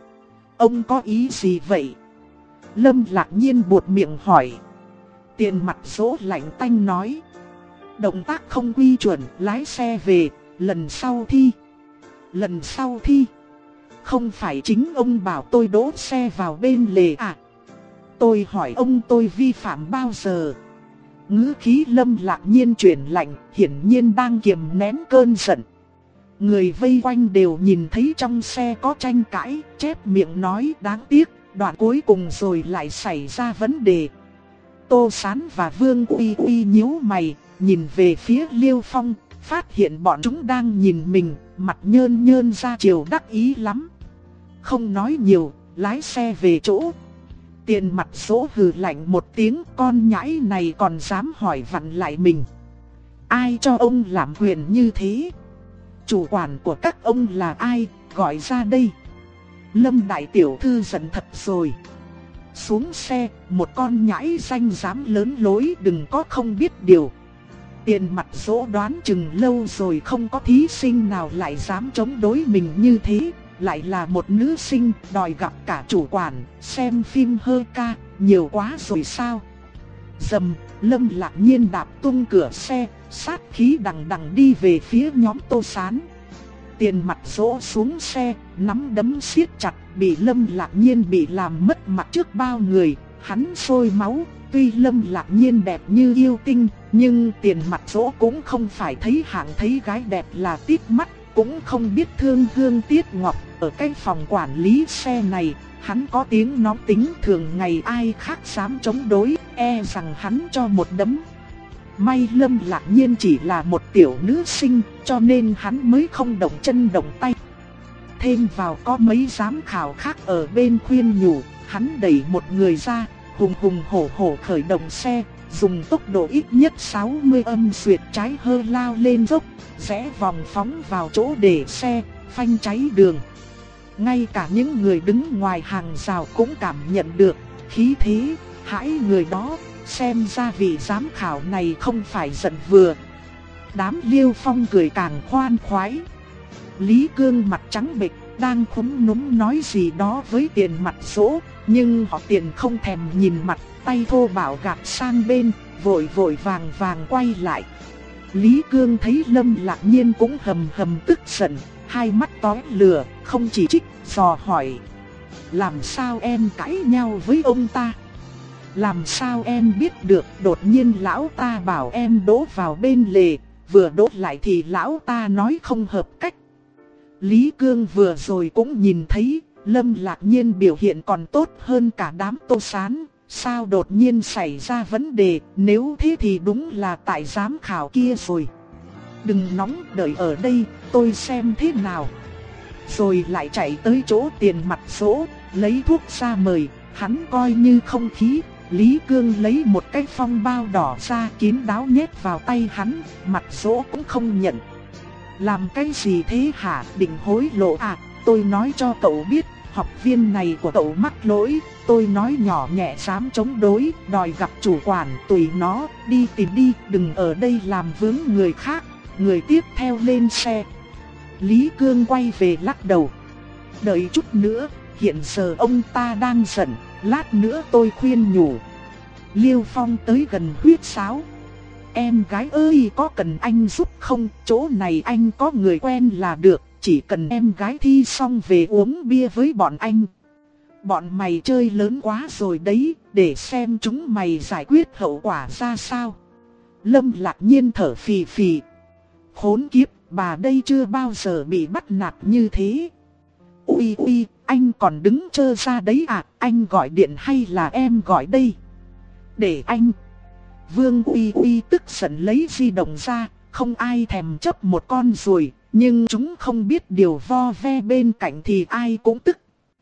Ông có ý gì vậy? Lâm Lạc Nhiên buột miệng hỏi. Tiền mặt số lạnh tanh nói: động tác không quy chuẩn, lái xe về, lần sau thi. Lần sau thi? Không phải chính ông bảo tôi đỗ xe vào bên lề à? Tôi hỏi ông tôi vi phạm bao giờ? Ngữ khí Lâm Lạc Nhiên chuyển lạnh, hiển nhiên đang kiềm nén cơn giận. Người vây quanh đều nhìn thấy trong xe có tranh cãi, chép miệng nói đáng tiếc, đoạn cuối cùng rồi lại xảy ra vấn đề. Tô Sán và Vương Uy Uy nhíu mày, nhìn về phía Liêu Phong, phát hiện bọn chúng đang nhìn mình, mặt nhơn nhơn ra chiều đắc ý lắm. Không nói nhiều, lái xe về chỗ. Tiền mặt số hừ lạnh một tiếng, con nhãi này còn dám hỏi vặn lại mình. Ai cho ông làm quyền như thế? Chủ quản của các ông là ai, gọi ra đây. Lâm đại tiểu thư giận thật rồi. Xuống xe, một con nhãi danh dám lớn lối, đừng có không biết điều. Tiền mặt số đoán chừng lâu rồi không có thí sinh nào lại dám chống đối mình như thế. Lại là một nữ sinh, đòi gặp cả chủ quản, xem phim hơ ca, nhiều quá rồi sao? Dầm, Lâm Lạc Nhiên đạp tung cửa xe, sát khí đằng đằng đi về phía nhóm Tô Sán. Tiền mặt số xuống xe, nắm đấm siết chặt, bị Lâm Lạc Nhiên bị làm mất mặt trước bao người, hắn sôi máu. Tuy Lâm Lạc Nhiên đẹp như yêu tinh, nhưng tiền mặt số cũng không phải thấy hạng thấy gái đẹp là tít mắt, cũng không biết thương hương tiếc ngọc. Ở cái phòng quản lý xe này, hắn có tiếng nóng tính, thường ngày ai khác dám chống đối, e rằng hắn cho một đấm. May Lâm Lạc Nhiên chỉ là một tiểu nữ sinh, cho nên hắn mới không động chân động tay. Thêm vào có mấy giám khảo khác ở bên khuyên nhủ, hắn đẩy một người ra, hùng hùng hổ hổ khởi động xe, dùng tốc độ ít nhất sáu mươi âm xuyệt trái hơ lao lên dốc, rẽ vòng phóng vào chỗ để xe, phanh cháy đường. Ngay cả những người đứng ngoài hàng rào cũng cảm nhận được khí thế, hãi người đó, xem ra vị giám khảo này không phải giận vừa. Đám Liêu Phong cười càng khoan khoái. Lý Cương mặt trắng bệch, đang khúm núm nói gì đó với tiền mặt số, nhưng họ Tiền không thèm nhìn mặt, tay thô bạo gạt sang bên, vội vội vàng vàng quay lại. Lý Cương thấy Lâm Lạc Nhiên cũng hầm hầm tức giận, hai mắt tóe lửa, không chỉ trích, dò hỏi. Làm sao em cãi nhau với ông ta? Làm sao em biết được, đột nhiên lão ta bảo em đỗ vào bên lề, vừa đỗ lại thì lão ta nói không hợp cách. Lý Cương vừa rồi cũng nhìn thấy, Lâm Lạc Nhiên biểu hiện còn tốt hơn cả đám Tô Sán. Sao đột nhiên xảy ra vấn đề, nếu thế thì đúng là tại giám khảo kia rồi. Đừng nóng, đợi ở đây, tôi xem thế nào. Rồi lại chạy tới chỗ tiền mặt số, lấy thuốc ra mời, hắn coi như không khí. Lý Cương lấy một cái phong bao đỏ ra kín đáo nhét vào tay hắn, mặt số cũng không nhận. Làm cái gì thế hả, định hối lộ à? Tôi nói cho cậu biết, học viên này của cậu mắc lỗi. Tôi nói nhỏ nhẹ dám chống đối, đòi gặp chủ quản, tùy nó, đi tìm đi, đừng ở đây làm vướng người khác. Người tiếp theo lên xe. Lý Cương quay về lắc đầu. Đợi chút nữa, hiện giờ ông ta đang giận, lát nữa tôi khuyên nhủ. Liêu Phong tới gần huýt sáo. Em gái ơi, có cần anh giúp không? Chỗ này anh có người quen là được, chỉ cần em gái thi xong về uống bia với bọn anh. Bọn mày chơi lớn quá rồi đấy, để xem chúng mày giải quyết hậu quả ra sao. Lâm Lạc Nhiên thở phì phì. Khốn kiếp, bà đây chưa bao giờ bị bắt nạt như thế. Ui ui, anh còn đứng trơ ra đấy à? Anh gọi điện hay là em gọi đây? Để anh. Vương Uy Uy tức giận lấy di động ra. Không ai thèm chấp một con ruồi, nhưng chúng không biết điều vo ve bên cạnh thì ai cũng tức.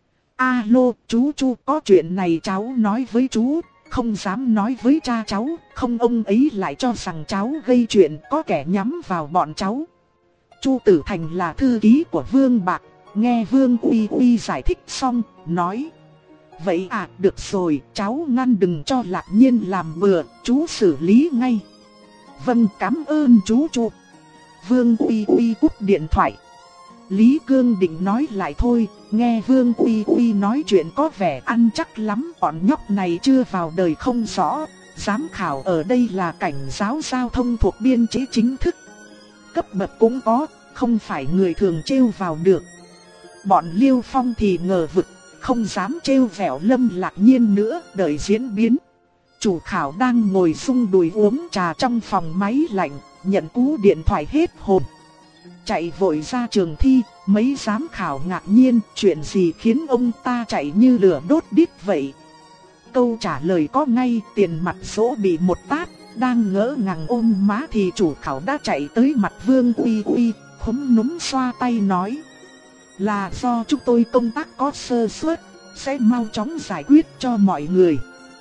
Alo, chú chú, có chuyện này cháu nói với chú, không dám nói với cha cháu, không ông ấy lại cho rằng cháu gây chuyện, có kẻ nhắm vào bọn cháu. Chu Tử Thành là thư ký của Vương Bạc, nghe Vương Uy Uy giải thích xong, nói: vậy à, được rồi, cháu ngăn đừng cho Lạc Nhiên làm bừa, chú xử lý ngay. Vâng, cảm ơn chú Chu. Vương Uy Uy cúp điện thoại. Lý Cương định nói lại thôi, nghe Vương Uy Uy nói chuyện có vẻ ăn chắc lắm. Bọn nhóc này chưa vào đời không rõ, giám khảo ở đây là cảnh giáo giao thông thuộc biên chế chính thức. Cấp bậc cũng có, không phải người thường trêu vào được. Bọn Liêu Phong thì ngờ vực, không dám trêu vẻo Lâm Lạc Nhiên nữa, đợi diễn biến. Chủ khảo đang ngồi sung đùi uống trà trong phòng máy lạnh, nhận cú điện thoại hết hồn. Chạy vội ra trường thi, mấy giám khảo ngạc nhiên, chuyện gì khiến ông ta chạy như lửa đốt đít vậy? Câu trả lời có ngay, Tiền Mặt Dỗ bị một tát, đang ngỡ ngàng ôm má thì chủ khảo đã chạy tới mặt Vương Uy Uy, khúm núm xoa tay nói: là do chúng tôi công tác có sơ suất, sẽ mau chóng giải quyết cho mọi người.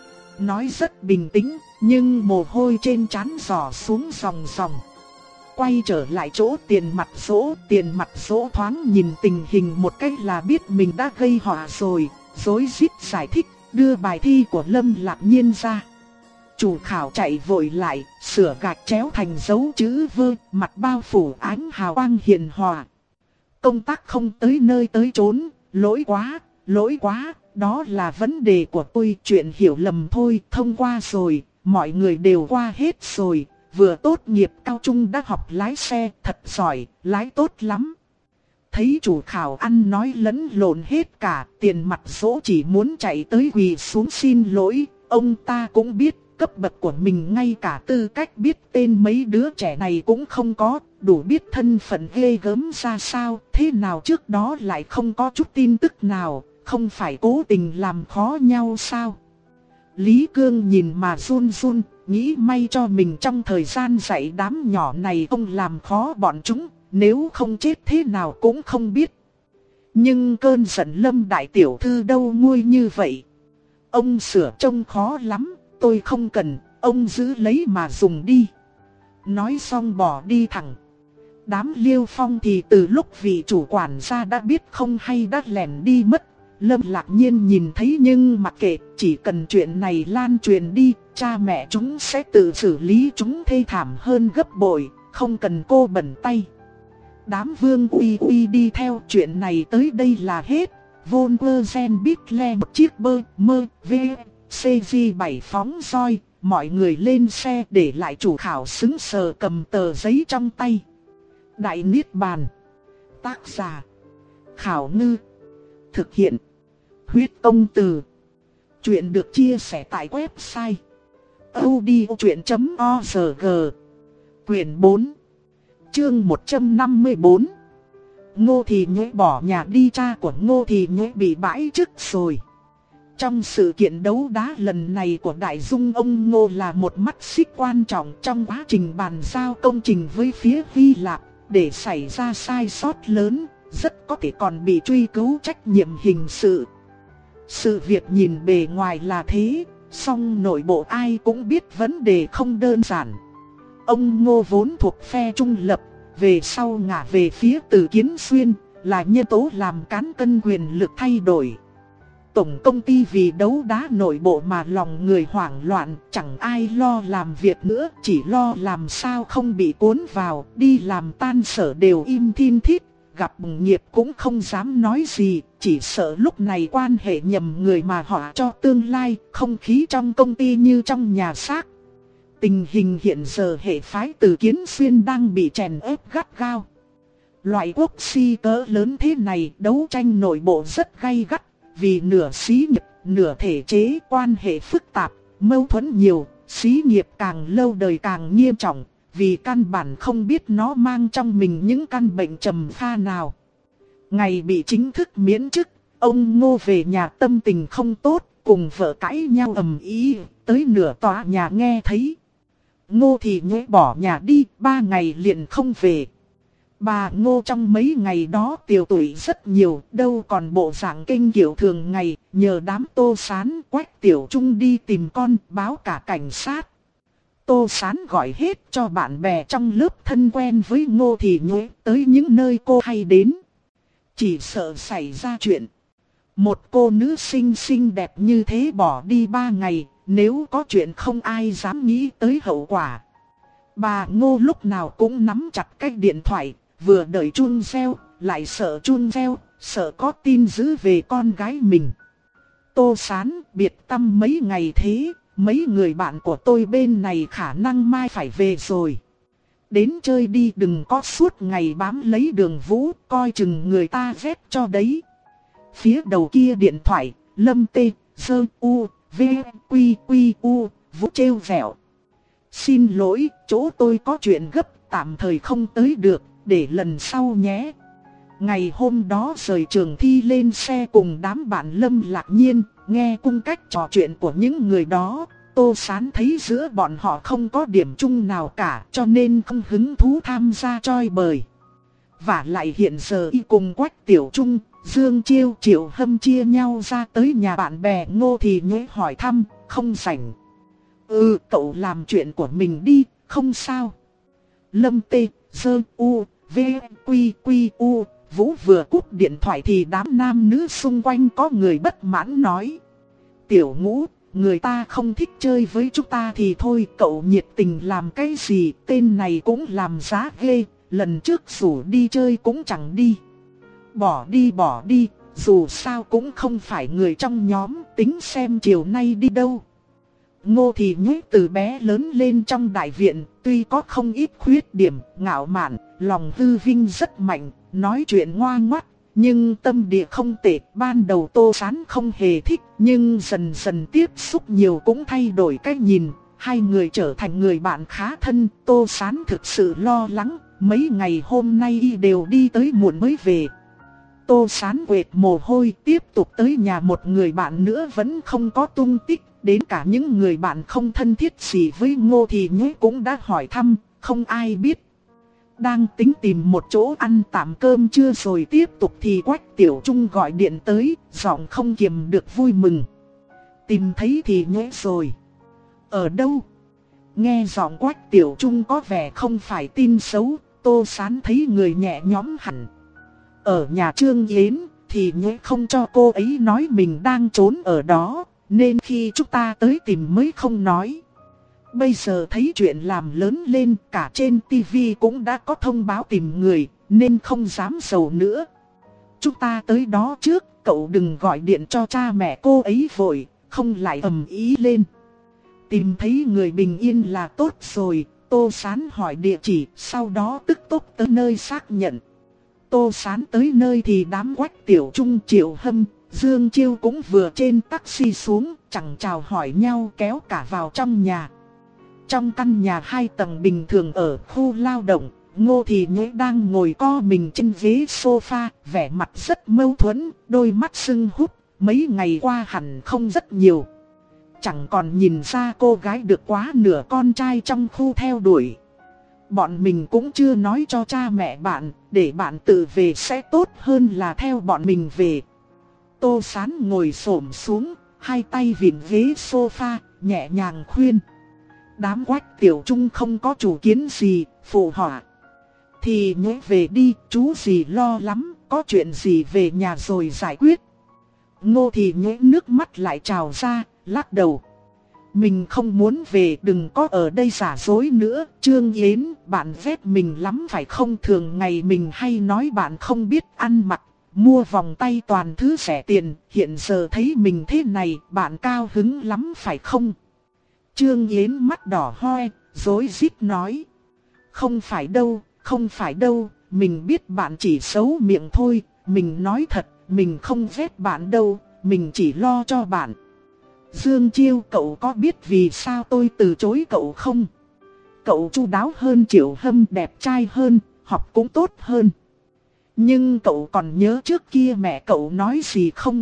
Nói rất bình tĩnh, nhưng mồ hôi trên trán rỏ xuống ròng ròng. Quay trở lại chỗ Tiền Mặt Dỗ, Tiền Mặt Dỗ thoáng nhìn tình hình một cách là biết mình đã gây họa rồi, rối rít giải thích, đưa bài thi của Lâm Lạc Nhiên ra. Chủ khảo chạy vội lại, sửa gạch chéo thành dấu chữ vơ, mặt bao phủ ánh hào quang hiền hòa. Công tác không tới nơi tới chốn, lỗi quá, lỗi quá, đó là vấn đề của tôi, chuyện hiểu lầm thôi, thông qua rồi, mọi người đều qua hết rồi, vừa tốt nghiệp cao trung đã học lái xe, thật giỏi, lái tốt lắm. Thấy chủ khảo ăn nói lẫn lộn hết cả, Tiền Mặt Dỗ chỉ muốn chạy tới quỳ xuống xin lỗi, ông ta cũng biết cấp bậc của mình ngay cả tư cách biết tên mấy đứa trẻ này cũng không có, đủ biết thân phận ghê gớm ra sao, thế nào trước đó lại không có chút tin tức nào, không phải cố tình làm khó nhau sao? Lý Cương nhìn mà run run, nghĩ may cho mình trong thời gian dạy đám nhỏ này không làm khó bọn chúng, nếu không chết thế nào cũng không biết. Nhưng cơn giận Lâm đại tiểu thư đâu nguôi như vậy. Ông sửa trông khó lắm, tôi không cần, ông giữ lấy mà dùng đi. Nói xong bỏ đi thẳng. Đám Liêu Phong thì từ lúc vị chủ quản gia đã biết không hay đã lẻn đi mất. Lâm Lạc Nhiên nhìn thấy nhưng mặc kệ, chỉ cần chuyện này lan truyền đi, cha mẹ chúng sẽ tự xử lý chúng thê thảm hơn gấp bội, không cần cô bẩn tay. Đám Vương Uy Uy đi theo, chuyện này tới đây là hết. Volkswagen Beetle một chiếc bơ mơ V C G bảy phóng roi, mọi người lên xe để lại chủ khảo sững sờ cầm tờ giấy trong tay. Đại Niết Bàn. Tác giả: Khảo Ngư. Thực hiện: Huyết Công Từ. Chuyện được chia sẻ tại website audiochuyện chấm org. Quyển bốn, chương một trăm năm mươi bốn. Ngô Thì Nhũy bỏ nhà đi, cha của Ngô Thì Nhũy bị bãi chức rồi. Trong sự kiện đấu đá lần này của Đại Dung, ông Ngô là một mắt xích quan trọng trong quá trình bàn giao công trình với phía Hy Lạp. Để xảy ra sai sót lớn, rất có thể còn bị truy cứu trách nhiệm hình sự. Sự việc nhìn bề ngoài là thế, song nội bộ ai cũng biết vấn đề không đơn giản. Ông Ngô vốn thuộc phe trung lập, về sau ngả về phía Từ Kiến Xuyên, là nhân tố làm cán cân quyền lực thay đổi. Tổng công ty vì đấu đá nội bộ mà lòng người hoảng loạn, chẳng ai lo làm việc nữa, chỉ lo làm sao không bị cuốn vào, đi làm tan sở đều im thin thít, gặp đồng nghiệp cũng không dám nói gì, chỉ sợ lúc này quan hệ nhầm người mà họ cho tương lai, không khí trong công ty như trong nhà xác. Tình hình hiện giờ hệ phái Từ Kiến Xuyên đang bị chèn ép gắt gao. Loại quốc si cỡ lớn thế này đấu tranh nội bộ rất gay gắt, vì nửa xí nghiệp, nửa thể chế, quan hệ phức tạp, mâu thuẫn nhiều, xí nghiệp càng lâu đời càng nghiêm trọng, vì căn bản không biết nó mang trong mình những căn bệnh trầm kha nào. Ngày bị chính thức miễn chức, ông Ngô về nhà tâm tình không tốt, cùng vợ cãi nhau ầm ĩ, tới nửa tòa nhà nghe thấy. Ngô thì nhớ bỏ nhà đi, ba ngày liền không về. Bà Ngô trong mấy ngày đó tiều tụy rất nhiều, đâu còn bộ dạng kinh kiệu thường ngày, nhờ đám Tô Sán Quách Tiểu Trung đi tìm con, báo cả cảnh sát. Tô Sán gọi hết cho bạn bè trong lớp thân quen với Ngô thì nhớ tới những nơi cô hay đến. Chỉ sợ xảy ra chuyện. Một cô nữ xinh xinh đẹp như thế bỏ đi ba ngày, nếu có chuyện không ai dám nghĩ tới hậu quả. Bà Ngô lúc nào cũng nắm chặt cái điện thoại, vừa đợi chuông reo, lại sợ chuông reo, sợ có tin dữ về con gái mình. Tô Sán biệt tâm mấy ngày thế, mấy người bạn của tôi bên này khả năng mai phải về rồi. Đến chơi đi, đừng có suốt ngày bám lấy Đường Vũ, coi chừng người ta ghét cho đấy. Phía đầu kia điện thoại, Lâm Tê, Dơ U, V, Quy, Quy, U, Vũ trêu vẹo. Xin lỗi, chỗ tôi có chuyện gấp, tạm thời không tới được, để lần sau nhé. Ngày hôm đó rời trường thi lên xe cùng đám bạn Lâm Lạc Nhiên, nghe cung cách trò chuyện của những người đó, Tô Sán thấy giữa bọn họ không có điểm chung nào cả, cho nên không hứng thú tham gia choi bời. Và lại hiện giờ y cùng Quách Tiểu Trung, Dương Chiêu, Triệu Hâm chia nhau ra tới nhà bạn bè Ngô thì nhớ hỏi thăm, không rảnh. Ừ, cậu làm chuyện của mình đi, không sao. Lâm Tê, Dơ U, V, Quy, Quy, U, Vũ vừa cúp điện thoại thì đám nam nữ xung quanh có người bất mãn nói. Tiểu Ngũ, người ta không thích chơi với chúng ta thì thôi, cậu nhiệt tình làm cái gì, tên này cũng làm giá ghê, lần trước rủ đi chơi cũng chẳng đi. Bỏ đi bỏ đi, dù sao cũng không phải người trong nhóm, tính xem chiều nay đi đâu. Ngô thì nhớ từ bé lớn lên trong đại viện, tuy có không ít khuyết điểm, ngạo mạn, lòng hư vinh rất mạnh, nói chuyện ngoan ngoắt, nhưng tâm địa không tệ. Ban đầu Tô Sán không hề thích, nhưng dần dần tiếp xúc nhiều cũng thay đổi cách nhìn, hai người trở thành người bạn khá thân. Tô Sán thực sự lo lắng, mấy ngày hôm nay y đều đi tới muộn mới về. Tô Sán quệt mồ hôi, tiếp tục tới nhà một người bạn nữa vẫn không có tung tích. Đến cả những người bạn không thân thiết gì với Ngô thì nhớ cũng đã hỏi thăm, không ai biết. Đang tính tìm một chỗ ăn tạm cơm trưa rồi tiếp tục thì Quách Tiểu Trung gọi điện tới, giọng không kiềm được vui mừng. Tìm thấy thì nhớ rồi. Ở đâu? Nghe giọng Quách Tiểu Trung có vẻ không phải tin xấu, Tô Sán thấy người nhẹ nhõm hẳn. Ở nhà Trương Yến thì nhớ không cho cô ấy nói mình đang trốn ở đó, nên khi chúng ta tới tìm mới không nói. Bây giờ thấy chuyện làm lớn lên, cả trên tivi cũng đã có thông báo tìm người, nên không dám giấu nữa. Chúng ta tới đó trước, cậu đừng gọi điện cho cha mẹ cô ấy vội, không lại ầm ý lên. Tìm thấy người bình yên là tốt rồi. Tô Sán hỏi địa chỉ, sau đó tức tốc tới nơi xác nhận. Tô Sán tới nơi thì đám Quách Tiểu Trung, Triệu Hâm, Dương Chiêu cũng vừa trên taxi xuống, chẳng chào hỏi nhau kéo cả vào trong nhà. Trong căn nhà hai tầng bình thường ở khu lao động, Ngô thì nhớ đang ngồi co mình trên ghế sofa, vẻ mặt rất mâu thuẫn, đôi mắt sưng húp, mấy ngày qua hẳn không rất nhiều. Chẳng còn nhìn ra cô gái được quá nửa con trai trong khu theo đuổi. Bọn mình cũng chưa nói cho cha mẹ bạn, để bạn tự về sẽ tốt hơn là theo bọn mình về. Tô Sán ngồi xổm xuống, hai tay vịn ghế sofa, nhẹ nhàng khuyên. Đám Quách Tiểu Trung không có chủ kiến gì, phụ họa. Thì nhớ về đi, chú gì lo lắm, có chuyện gì về nhà rồi giải quyết. Ngô Thì Nhớ nước mắt lại trào ra, lắc đầu. Mình không muốn về, đừng có ở đây giả dối nữa. Trương Yến, bạn ghét mình lắm phải không? Thường ngày mình hay nói bạn không biết ăn mặc, mua vòng tay toàn thứ rẻ tiền. Hiện giờ thấy mình thế này, bạn cao hứng lắm phải không? Trương Yến mắt đỏ hoe, rối rít nói. Không phải đâu, không phải đâu, mình biết bạn chỉ xấu miệng thôi. Mình nói thật, mình không ghét bạn đâu, mình chỉ lo cho bạn. Dương Chiêu, cậu có biết vì sao tôi từ chối cậu không? Cậu chu đáo hơn Triệu Hâm, đẹp trai hơn, học cũng tốt hơn. Nhưng cậu còn nhớ trước kia mẹ cậu nói gì không?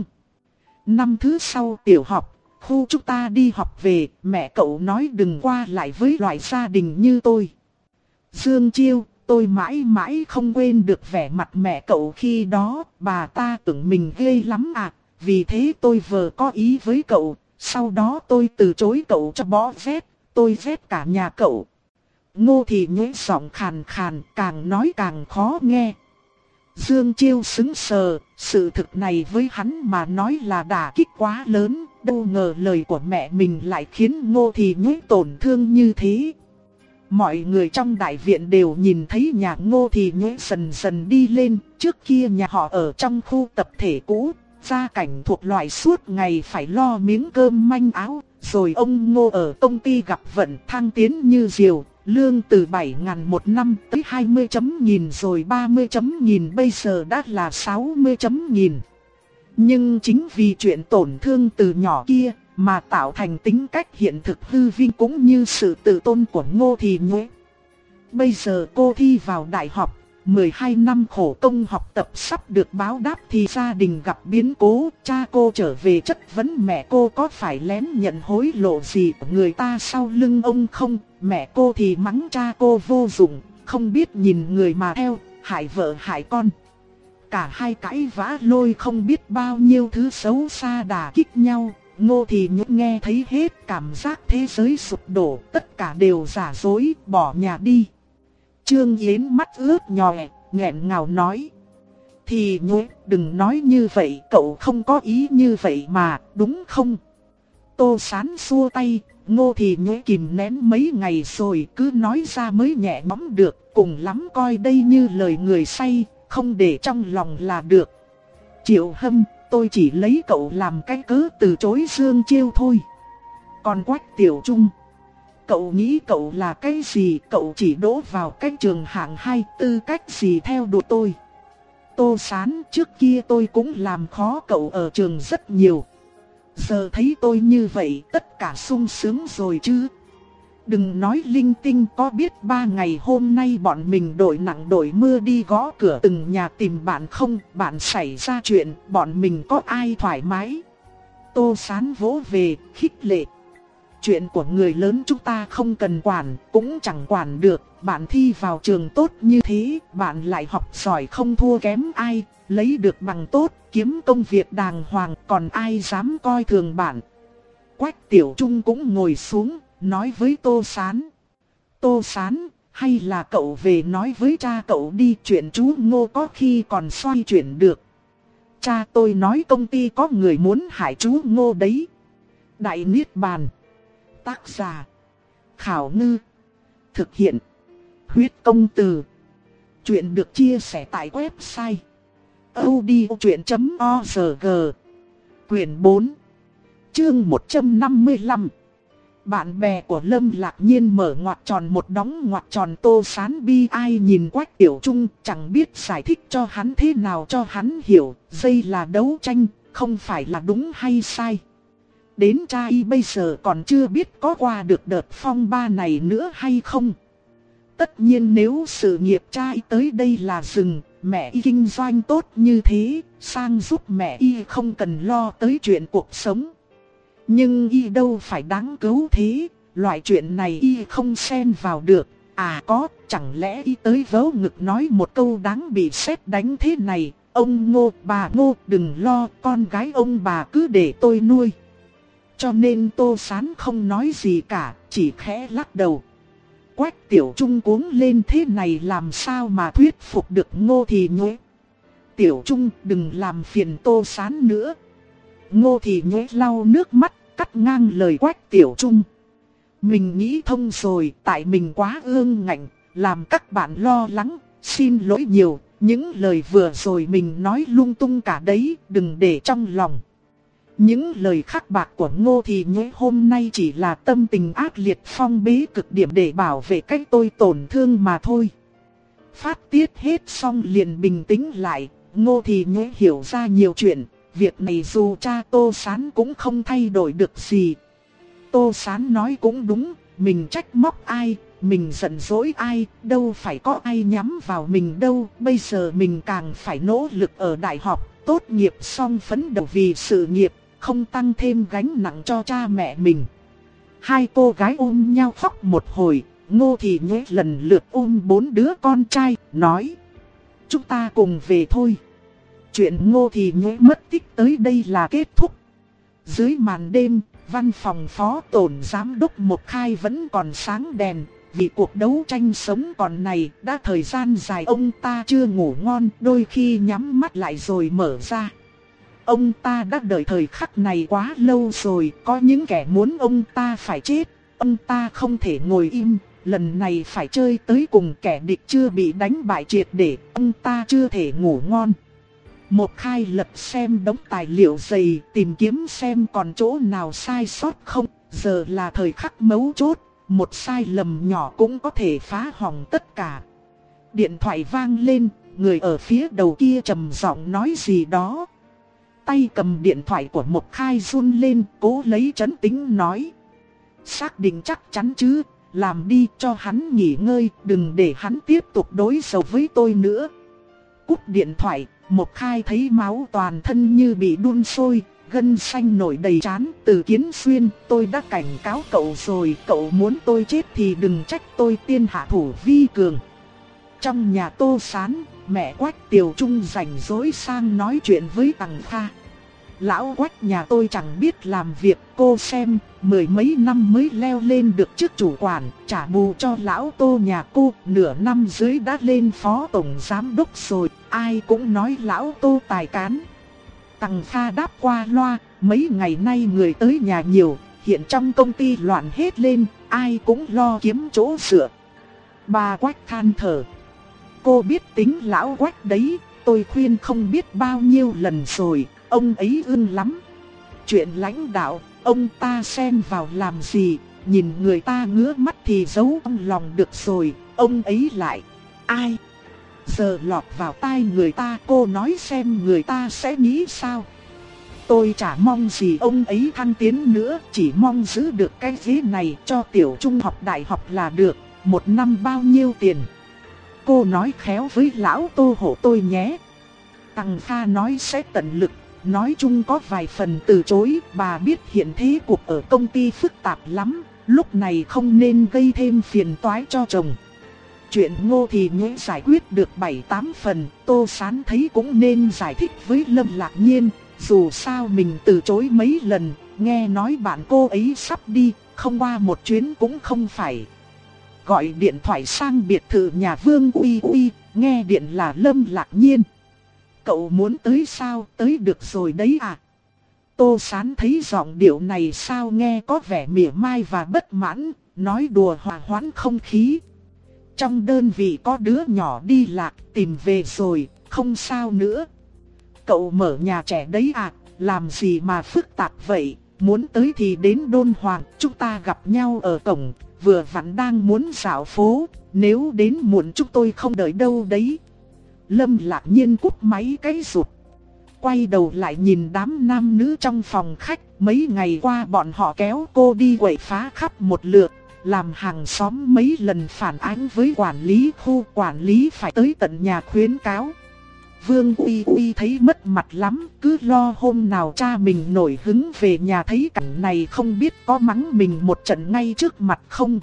Năm thứ sau tiểu học, khu chúng ta đi học về, mẹ cậu nói đừng qua lại với loại gia đình như tôi. Dương Chiêu, tôi mãi mãi không quên được vẻ mặt mẹ cậu khi đó, bà ta tưởng mình ghê lắm à, vì thế tôi vừa có ý với cậu. Sau đó tôi từ chối cậu cho bỏ ghét, tôi ghét cả nhà cậu. Ngô Thì Nhớ giọng khàn khàn, càng nói càng khó nghe. Dương Chiêu sững sờ, sự thực này với hắn mà nói là đả kích quá lớn, đâu ngờ lời của mẹ mình lại khiến Ngô Thì Nhớ tổn thương như thế. Mọi người trong đại viện đều nhìn thấy nhà Ngô Thì Nhớ dần dần đi lên, trước kia nhà họ ở trong khu tập thể cũ. Gia cảnh thuộc loại suốt ngày phải lo miếng cơm manh áo, rồi ông Ngô ở công ty gặp vận thăng tiến như diều, lương từ bảy ngàn một năm tới hai mươi chấm nghìn rồi ba mươi chấm nghìn, bây giờ đã là sáu mươi chấm nghìn. Nhưng chính vì chuyện tổn thương từ nhỏ kia mà tạo thành tính cách hiện thực hư vinh cũng như sự tự tôn của Ngô Thì Nhớ. Bây giờ cô thi vào đại học. mười hai năm khổ công học tập sắp được báo đáp thì gia đình gặp biến cố, cha cô trở về chất vấn mẹ cô có phải lén nhận hối lộ gì của người ta sau lưng ông không, mẹ cô thì mắng cha cô vô dụng, không biết nhìn người mà theo, hại vợ hại con. Cả hai cãi vã lôi không biết bao nhiêu thứ xấu xa đả kích nhau. Ngô Thì Nhớ nghe thấy hết, cảm giác thế giới sụp đổ, tất cả đều giả dối, bỏ nhà đi. Trương Yến mắt ướt nhòe, nghẹn ngào nói. Thì Nhớ, đừng nói như vậy, cậu không có ý như vậy mà, đúng không? Tô Sán xua tay, Ngô Thì Nhớ kìm nén mấy ngày rồi cứ nói ra mới nhẹ nhõm được, cùng lắm coi đây như lời người say, không để trong lòng là được. Triệu Hâm, tôi chỉ lấy cậu làm cái cớ từ chối Dương Chiêu thôi. Còn Quách Tiểu Trung, cậu nghĩ cậu là cái gì? Cậu chỉ đỗ vào cái trường hạng hai, tư cách gì theo đuổi tôi? Tô Sán, trước kia tôi cũng làm khó cậu ở trường rất nhiều. Giờ thấy tôi như vậy, tất cả sung sướng rồi chứ. Đừng nói linh tinh, có biết ba ngày hôm nay bọn mình đổi nặng đổi mưa đi gõ cửa từng nhà tìm bạn không? Bạn xảy ra chuyện, bọn mình có ai thoải mái? Tô Sán vỗ về, khích lệ. Chuyện của người lớn chúng ta không cần quản, cũng chẳng quản được. Bạn thi vào trường tốt như thế, bạn lại học giỏi không thua kém ai, lấy được bằng tốt, kiếm công việc đàng hoàng, còn ai dám coi thường bạn. Quách Tiểu Trung cũng ngồi xuống, nói với Tô Sán. Tô Sán, hay là cậu về nói với cha cậu đi, chuyện chú Ngô có khi còn xoay chuyển được. Cha tôi nói công ty có người muốn hại chú Ngô đấy. Đại Niết Bàn. Tác giả Khảo Ngư. Thực hiện Huyết Công Từ. Chuyện được chia sẻ tại website audiochuyện chấm org. Quyển bốn, chương một trăm năm mươi lăm. Bạn bè của Lâm Lạc Nhiên mở ngoặc tròn một đóng ngoặc tròn. Tô Sán bi ai nhìn Quách Tiểu Trung, chẳng biết giải thích cho hắn thế nào cho hắn hiểu. Đây là đấu tranh, không phải là đúng hay sai. Đến cha y bây giờ còn chưa biết có qua được đợt phong ba này nữa hay không. Tất nhiên nếu sự nghiệp cha y tới đây là dừng, mẹ y kinh doanh tốt như thế, sang giúp mẹ y không cần lo tới chuyện cuộc sống. Nhưng y đâu phải đáng cứu thế, loại chuyện này y không xen vào được. À có, chẳng lẽ y tới vớ ngực nói một câu đáng bị sét đánh thế này. Ông Ngô, bà Ngô, đừng lo, con gái ông bà cứ để tôi nuôi. Cho nên Tô Sán không nói gì cả, chỉ khẽ lắc đầu. Quách Tiểu Trung cuống lên thế này làm sao mà thuyết phục được Ngô Thì Nhuế. Tiểu Trung đừng làm phiền Tô Sán nữa. Ngô Thì Nhuế lau nước mắt, cắt ngang lời Quách Tiểu Trung. Mình nghĩ thông rồi, tại mình quá ương ngạnh, làm các bạn lo lắng, xin lỗi nhiều. Những lời vừa rồi mình nói lung tung cả đấy, đừng để trong lòng. Những lời khắc bạc của Ngô Thì Nhuế hôm nay chỉ là tâm tình ác liệt phong bế cực điểm để bảo vệ cách tôi tổn thương mà thôi. Phát tiết hết xong liền bình tĩnh lại, Ngô Thì Nhuế hiểu ra nhiều chuyện. Việc này dù cha Tô Sán cũng không thay đổi được gì. Tô Sán nói cũng đúng, mình trách móc ai, mình giận dỗi ai, đâu phải có ai nhắm vào mình đâu. Bây giờ mình càng phải nỗ lực ở đại học, tốt nghiệp xong phấn đấu vì sự nghiệp, không tăng thêm gánh nặng cho cha mẹ mình. Hai cô gái ôm nhau khóc một hồi, Ngô Thì Nhuế lần lượt ôm bốn đứa con trai, nói: chúng ta cùng về thôi. Chuyện Ngô Thì Nhuế mất tích tới đây là kết thúc. Dưới màn đêm, văn phòng phó tổn giám đốc Mộc Khai vẫn còn sáng đèn. Vì cuộc đấu tranh sống còn này, đã thời gian dài ông ta chưa ngủ ngon, đôi khi nhắm mắt lại rồi mở ra. Ông ta đã đợi thời khắc này quá lâu rồi, có những kẻ muốn ông ta phải chết. Ông ta không thể ngồi im, lần này phải chơi tới cùng, kẻ địch chưa bị đánh bại triệt để, ông ta chưa thể ngủ ngon. Mộc Khai lật xem đống tài liệu dày, tìm kiếm xem còn chỗ nào sai sót không. Giờ là thời khắc mấu chốt, một sai lầm nhỏ cũng có thể phá hỏng tất cả. Điện thoại vang lên, người ở phía đầu kia trầm giọng nói gì đó. Tay cầm điện thoại của Mộc Khai run lên, cố lấy trấn tĩnh nói: xác định chắc chắn chứ, làm đi cho hắn nghỉ ngơi, đừng để hắn tiếp tục đối đầu với tôi nữa. Cúp điện thoại, Mộc Khai thấy máu toàn thân như bị đun sôi, gân xanh nổi đầy trán. Từ Kiến Xuyên, tôi đã cảnh cáo cậu rồi, cậu muốn tôi chết thì đừng trách tôi tiên hạ thủ vi cường. Trong nhà Tô Sán, mẹ Quách Tiểu Trung rảnh rỗi sang nói chuyện với Tằng Kha. Lão Quách nhà tôi chẳng biết làm việc, cô xem, mười mấy năm mới leo lên được chức chủ quản, trả bù cho lão Tô nhà cô, nửa năm dưới đã lên phó tổng giám đốc rồi, ai cũng nói lão Tô tài cán. Tằng Kha đáp qua loa, mấy ngày nay người tới nhà nhiều, hiện trong công ty loạn hết lên, ai cũng lo kiếm chỗ dựa. Bà Quách than thở: cô biết tính lão Quách đấy, tôi khuyên không biết bao nhiêu lần rồi, ông ấy ưng lắm. Chuyện lãnh đạo, ông ta xen vào làm gì, nhìn người ta ngứa mắt thì giấu trong lòng được rồi, ông ấy lại ai? Giờ lọt vào tai người ta, cô nói xem người ta sẽ nghĩ sao? Tôi chả mong gì ông ấy thăng tiến nữa, chỉ mong giữ được cái ghế này cho Tiểu Trung học đại học là được, một năm bao nhiêu tiền? Cô nói khéo với lão Tô hộ tôi nhé. Tằng Kha nói sẽ tận lực, nói chung có vài phần từ chối, bà biết hiện thế cục ở công ty phức tạp lắm, lúc này không nên gây thêm phiền toái cho chồng. Chuyện Ngô Thì Nhuế giải quyết được bảy tám phần, Tô Sán thấy cũng nên giải thích với Lâm Lạc Nhiên, dù sao mình từ chối mấy lần, nghe nói bạn cô ấy sắp đi, không qua một chuyến cũng không phải. Gọi điện thoại sang biệt thự nhà Vương Uy Uy, nghe điện là Lâm Lạc Nhiên. Cậu muốn tới sao, tới được rồi đấy à? Tô Sán thấy giọng điệu này sao nghe có vẻ mỉa mai và bất mãn, nói đùa hòa hoãn không khí. Trong đơn vị có đứa nhỏ đi lạc, tìm về rồi, không sao nữa. Cậu mở nhà trẻ đấy à, làm gì mà phức tạp vậy, muốn tới thì đến Đôn Hoàng, chúng ta gặp nhau ở cổng, vừa vặn đang muốn dạo phố, nếu đến muộn chúng tôi không đợi đâu đấy. Lâm Lạc Nhiên cúp máy cái rụt, quay đầu lại nhìn đám nam nữ trong phòng khách, mấy ngày qua bọn họ kéo cô đi quậy phá khắp một lượt. Làm hàng xóm mấy lần phản ánh với quản lý khu, quản lý phải tới tận nhà khuyến cáo. Vương Uy Uy thấy mất mặt lắm, cứ lo hôm nào cha mình nổi hứng về nhà thấy cảnh này không biết có mắng mình một trận ngay trước mặt không.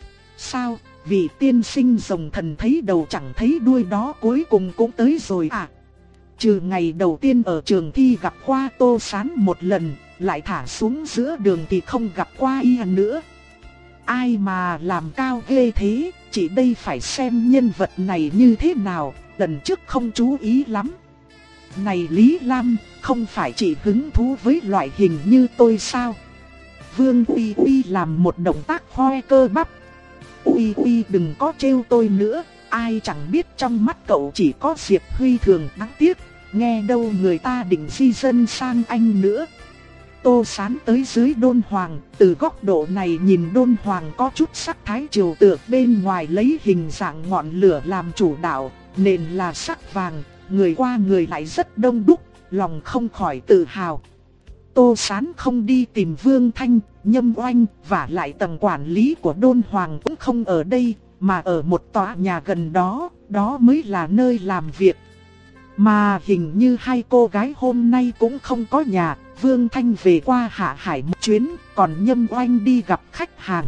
Sao, vị tiên sinh rồng thần thấy đầu chẳng thấy đuôi đó cuối cùng cũng tới rồi à? Trừ ngày đầu tiên ở trường thi gặp qua Tô Sán một lần, lại thả xuống giữa đường thì không gặp qua y nữa. ai mà làm cao ghê thế, chị đây phải xem nhân vật này như thế nào, lần trước không chú ý lắm. Này Lý Lam, không phải chị hứng thú với loại hình như tôi sao? Vương Uy Uy làm một động tác hoe cơ bắp. Uy Uy đừng có trêu tôi nữa, ai chẳng biết trong mắt cậu chỉ có Diệp Huy Thường, đáng tiếc, nghe đâu người ta định di dân sang Anh nữa. Tô Sán tới dưới Đôn Hoàng, từ góc độ này nhìn Đôn Hoàng có chút sắc thái triều tược, bên ngoài lấy hình dạng ngọn lửa làm chủ đạo, nền là sắc vàng, người qua người lại rất đông đúc, lòng không khỏi tự hào. Tô Sán không đi tìm Vương Thanh, Nhâm Oanh, và lại tầng quản lý của Đôn Hoàng cũng không ở đây, mà ở một tòa nhà gần đó, đó mới là nơi làm việc. Mà hình như hai cô gái hôm nay cũng không có nhà, Vương Thanh về qua Hạ Hải một chuyến, còn Nhâm Oanh đi gặp khách hàng.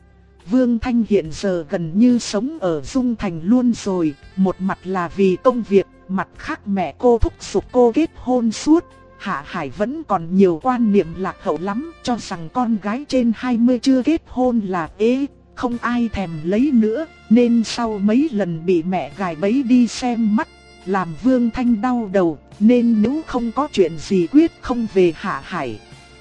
Vương Thanh hiện giờ gần như sống ở Dung Thành luôn rồi, một mặt là vì công việc, mặt khác mẹ cô thúc giục cô kết hôn suốt. Hạ Hải vẫn còn nhiều quan niệm lạc hậu lắm, cho rằng con gái trên hai mươi chưa kết hôn là ế, không ai thèm lấy nữa, nên sau mấy lần bị mẹ gài bẫy đi xem mắt, làm Vương Thanh đau đầu, nên nếu không có chuyện gì quyết không về Hạ Hải.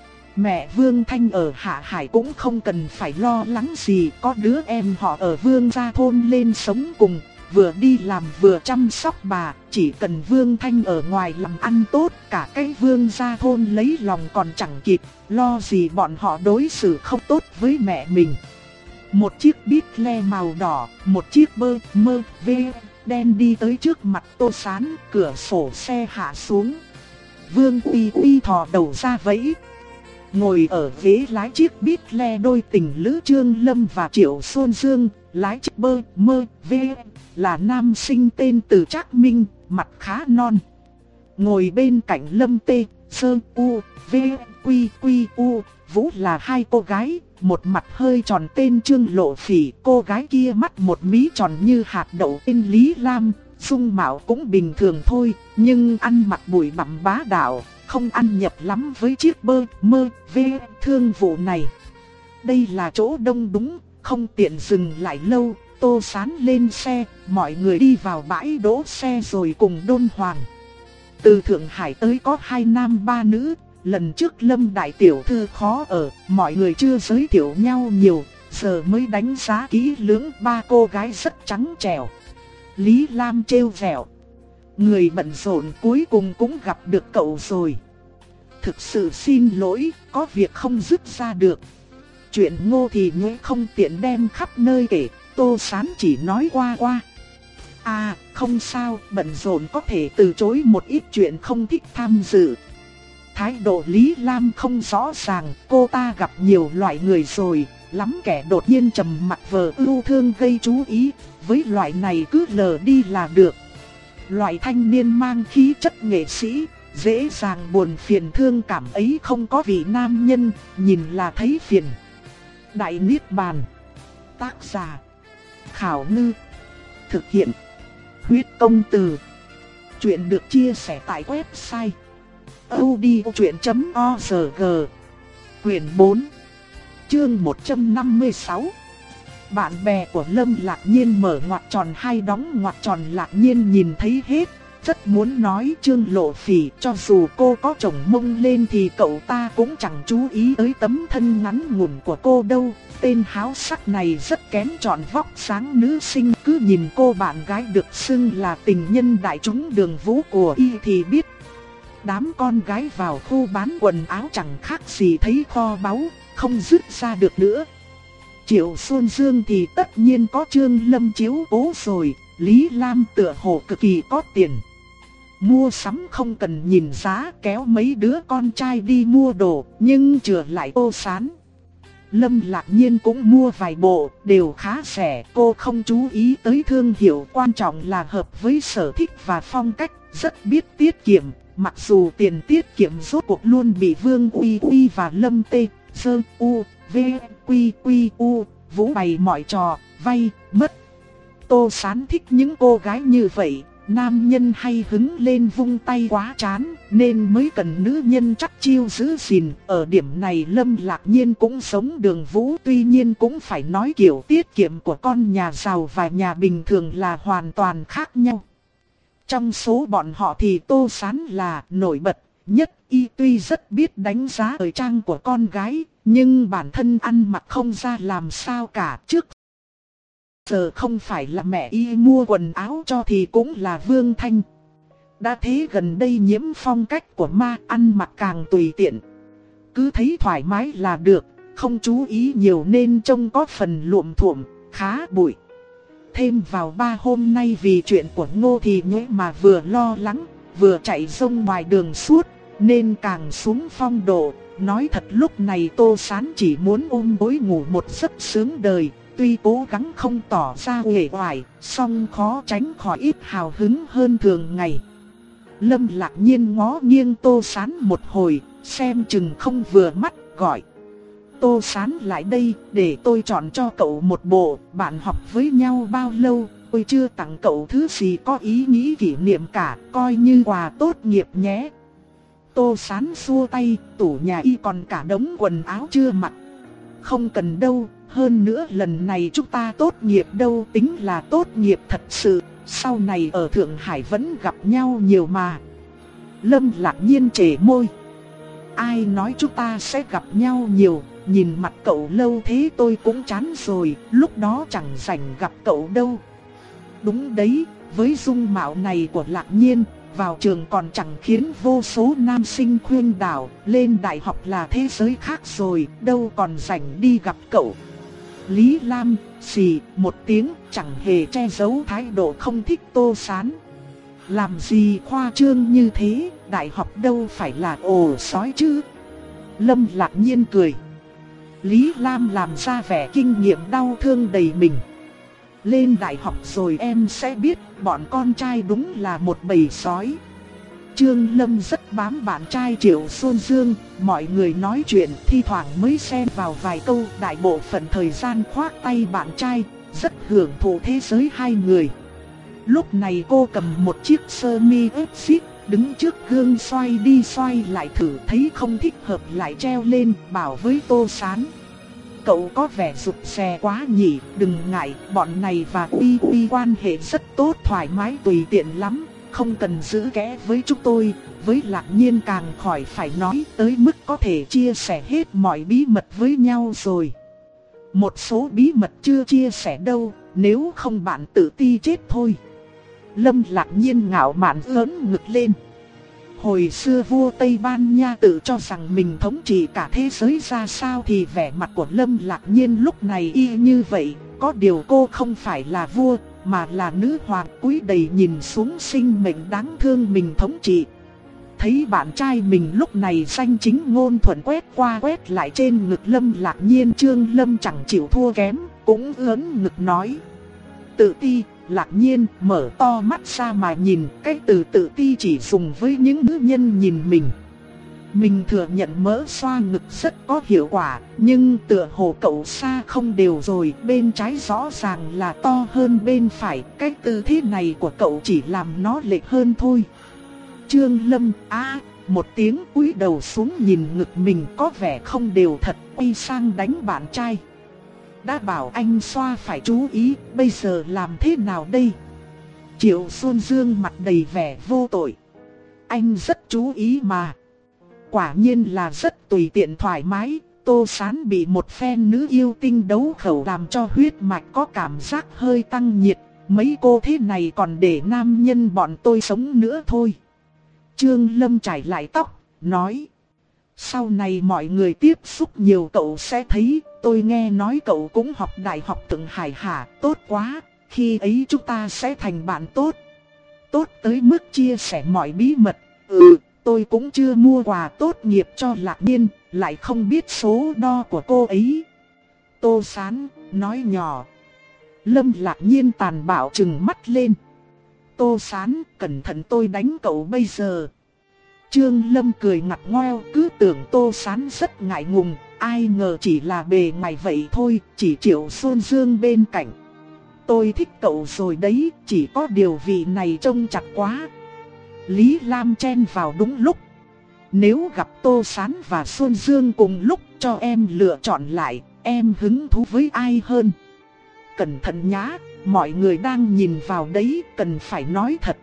Mẹ Vương Thanh ở Hạ Hải cũng không cần phải lo lắng gì, có đứa em họ ở Vương gia thôn lên sống cùng, vừa đi làm vừa chăm sóc bà, chỉ cần Vương Thanh ở ngoài làm ăn tốt, cả cái Vương gia thôn lấy lòng còn chẳng kịp, lo gì bọn họ đối xử không tốt với mẹ mình. Một chiếc Bentley màu đỏ, một chiếc bơ mơ vê đen đi tới trước mặt Tô Sán, cửa sổ xe hạ xuống. Vương Uy Uy thò đầu ra vẫy. Ngồi ở ghế lái chiếc Bentley đôi tình lữ Trương Lâm và Triệu Xuân Dương, lái chiếc bơ mơ vê là nam sinh tên Từ Trác Minh, mặt khá non. Ngồi bên cạnh Lâm Tê, Sơ U, V, Quy Quy U, Vũ là hai cô gái, một mặt hơi tròn tên Trương Lộ Phỉ, cô gái kia mắt một mí tròn như hạt đậu tên Lý Lam, dung mạo cũng bình thường thôi, nhưng ăn mặc bụi bặm bá đạo, không ăn nhập lắm với chiếc bơ mơ vê thương vụ này. Đây là chỗ đông đúng, không tiện dừng lại lâu, Tô Sán lên xe, mọi người đi vào bãi đỗ xe rồi cùng Đôn Hoàng. Từ Thượng Hải tới có hai nam ba nữ, lần trước Lâm đại tiểu thư khó ở, mọi người chưa giới thiệu nhau nhiều, giờ mới đánh giá kỹ lưỡng, ba cô gái rất trắng trẻo. Lý Lam trêu vẹo. Người bận rộn cuối cùng cũng gặp được cậu rồi. Thực sự xin lỗi, có việc không dứt ra được. Chuyện Ngô thì Nhuế không tiện đem khắp nơi kể, Tô Sán chỉ nói qua qua. À, không sao, bận rộn có thể từ chối một ít chuyện không thích tham dự. Thái độ Lý Lam không rõ ràng, cô ta gặp nhiều loại người rồi, lắm kẻ đột nhiên trầm mặc vờ ưu thương gây chú ý, với loại này cứ lờ đi là được. Loại thanh niên mang khí chất nghệ sĩ, dễ dàng buồn phiền thương cảm ấy không có vị nam nhân, nhìn là thấy phiền. Đại Niết Bàn. Tác giả Khảo Ngư. Thực hiện Huyết Công Từ. Chuyện được chia sẻ tại website audiochuyện chấm org. Quyền bốn, chương một trăm năm mươi sáu. Bạn bè của Lâm Lạc Nhiên mở ngoặc tròn hai đóng ngoặc tròn. Lạc Nhiên nhìn thấy hết, rất muốn nói Trương Lộ Phỉ, cho dù cô có chồng mông lên thì cậu ta cũng chẳng chú ý tới tấm thân ngắn ngủn của cô đâu. Tên háo sắc này rất kén chọn vóc dáng nữ sinh, cứ nhìn cô bạn gái được xưng là tình nhân đại chúng Đường Vũ của y thì biết. Đám con gái vào khu bán quần áo chẳng khác gì thấy kho báu, không dứt ra được nữa. Triệu Xuân Dương thì tất nhiên có Trương Lâm chiếu cố rồi, Lý Lam tựa hồ cực kỳ có tiền. Mua sắm không cần nhìn giá, kéo mấy đứa con trai đi mua đồ, nhưng chừa lại Tô Sán. Lâm Lạc Nhiên cũng mua vài bộ, đều khá rẻ, cô không chú ý tới thương hiệu, quan trọng là hợp với sở thích và phong cách, rất biết tiết kiệm. Mặc dù tiền tiết kiệm rốt cuộc luôn bị Vương Uy Uy và Lâm Tê, Sơ U, V, Quy Quy U, Vũ bày mọi trò, vay, mất. Tô Sán thích những cô gái như vậy, nam nhân hay hứng lên vung tay quá chán, nên mới cần nữ nhân chắc chiêu giữ gìn. Ở điểm này Lâm Lạc Nhiên cũng sống Đường Vũ, tuy nhiên cũng phải nói kiểu tiết kiệm của con nhà giàu và nhà bình thường là hoàn toàn khác nhau. Trong số bọn họ thì Tô Sán là nổi bật nhất, y tuy rất biết đánh giá thời trang của con gái, nhưng bản thân ăn mặc không ra làm sao cả. Trước giờ không phải là mẹ y mua quần áo cho thì cũng là Vương Thanh. Đã thế gần đây nhiễm phong cách của ma, ăn mặc càng tùy tiện. Cứ thấy thoải mái là được, không chú ý nhiều nên trông có phần luộm thuộm, khá bụi. Thêm vào ba hôm nay vì chuyện của Ngô Thì Nhuế mà vừa lo lắng, vừa chạy rông ngoài đường suốt, nên càng xuống phong độ. Nói thật lúc này Tô Sán chỉ muốn ôm gối ngủ một giấc sướng đời. Tuy cố gắng không tỏ ra uể oải, song khó tránh khỏi ít hào hứng hơn thường ngày. Lâm Lạc Nhiên ngó nghiêng Tô Sán một hồi, xem chừng không vừa mắt, gọi: Tô Sán lại đây, để tôi chọn cho cậu một bộ. Bạn học với nhau bao lâu, tôi chưa tặng cậu thứ gì có ý nghĩ kỷ niệm cả, coi như quà tốt nghiệp nhé. Tô Sán xua tay, tủ nhà y còn cả đống quần áo chưa mặc. Không cần đâu, hơn nữa lần này chúng ta tốt nghiệp đâu tính là tốt nghiệp thật sự, sau này ở Thượng Hải vẫn gặp nhau nhiều mà. Lâm Lạc Nhiên trề môi: ai nói chúng ta sẽ gặp nhau nhiều, nhìn mặt cậu lâu thế tôi cũng chán rồi, lúc đó chẳng rảnh gặp cậu đâu. Đúng đấy, với dung mạo này của Lạc Nhiên, vào trường còn chẳng khiến vô số nam sinh khuyên đảo, lên đại học là thế giới khác rồi, đâu còn rảnh đi gặp cậu. Lý Lam xì một tiếng, chẳng hề che giấu thái độ không thích Tô Sán. Làm gì khoa trương như thế, đại học đâu phải là ổ sói chứ. Lâm Lạc Nhiên cười. Lý Lam làm ra vẻ kinh nghiệm đau thương đầy mình. Lên đại học rồi em sẽ biết, bọn con trai đúng là một bầy sói. Trương Lâm rất bám bạn trai Triệu Xuân Dương, mọi người nói chuyện thi thoảng mới xen vào vài câu, đại bộ phận thời gian khoác tay bạn trai, rất hưởng thụ thế giới hai người. Lúc này cô cầm một chiếc sơ mi ướt xít, đứng trước gương xoay đi xoay lại thử, thấy không thích hợp lại treo lên, bảo với Tô Sán: cậu có vẻ rụt rè quá nhỉ, đừng ngại, bọn này và Uy Uy quan hệ rất tốt, thoải mái tùy tiện lắm, không cần giữ kẽ với chúng tôi. Với Lạc Nhiên càng khỏi phải nói, tới mức có thể chia sẻ hết mọi bí mật với nhau rồi. Một số bí mật chưa chia sẻ đâu, nếu không bạn tự ti chết thôi. Lâm Lạc Nhiên ngạo mạn ưỡn ngực lên. Hồi xưa vua Tây Ban Nha tự cho rằng mình thống trị cả thế giới ra sao thì vẻ mặt của Lâm Lạc Nhiên lúc này y như vậy. Có điều cô không phải là vua, mà là nữ hoàng, cúi đầy nhìn xuống sinh mệnh đáng thương mình thống trị. Thấy bạn trai mình lúc này danh chính ngôn thuận quét qua quét lại trên ngực Lâm Lạc Nhiên, Trương Lâm chẳng chịu thua kém, cũng ưỡn ngực nói: tự ti. Lạc Nhiên mở to mắt ra mà nhìn, cái từ tự ti chỉ dùng với những nữ nhân nhìn mình. Mình thừa nhận mỡ xoa ngực rất có hiệu quả, nhưng tựa hồ cậu xa không đều rồi, bên trái rõ ràng là to hơn bên phải, cái tư thế này của cậu chỉ làm nó lệch hơn thôi. Trương Lâm á một tiếng, cúi đầu xuống nhìn ngực mình có vẻ không đều thật, quay sang đánh bạn trai: đã bảo anh xoa phải chú ý, bây giờ làm thế nào đây? Triệu Xuân Dương mặt đầy vẻ vô tội: anh rất chú ý mà. Quả nhiên là rất tùy tiện thoải mái. Tô Sán bị một phen nữ yêu tinh đấu khẩu làm cho huyết mạch có cảm giác hơi tăng nhiệt. Mấy cô thế này còn để nam nhân bọn tôi sống nữa thôi. Trương Lâm chải lại tóc, nói: sau này mọi người tiếp xúc nhiều cậu sẽ thấy, tôi nghe nói cậu cũng học đại học Thượng Hải hả, tốt quá, khi ấy chúng ta sẽ thành bạn tốt. Tốt tới mức chia sẻ mọi bí mật. Ừ, tôi cũng chưa mua quà tốt nghiệp cho Lạc Nhiên, lại không biết số đo của cô ấy. Tô Sán nói nhỏ. Lâm Lạc Nhiên tàn bạo trừng mắt lên. Tô Sán, cẩn thận tôi đánh cậu bây giờ. Trương Lâm cười ngặt ngoeo, cứ tưởng Tô Sán rất ngại ngùng, ai ngờ chỉ là bề ngoài vậy thôi, chỉ Triệu Xuân Dương bên cạnh. Tôi thích cậu rồi đấy, chỉ có điều vị này trông chặt quá. Lý Lam chen vào đúng lúc. Nếu gặp Tô Sán và Xuân Dương cùng lúc cho em lựa chọn lại, em hứng thú với ai hơn? Cẩn thận nhá, mọi người đang nhìn vào đấy, cần phải nói thật.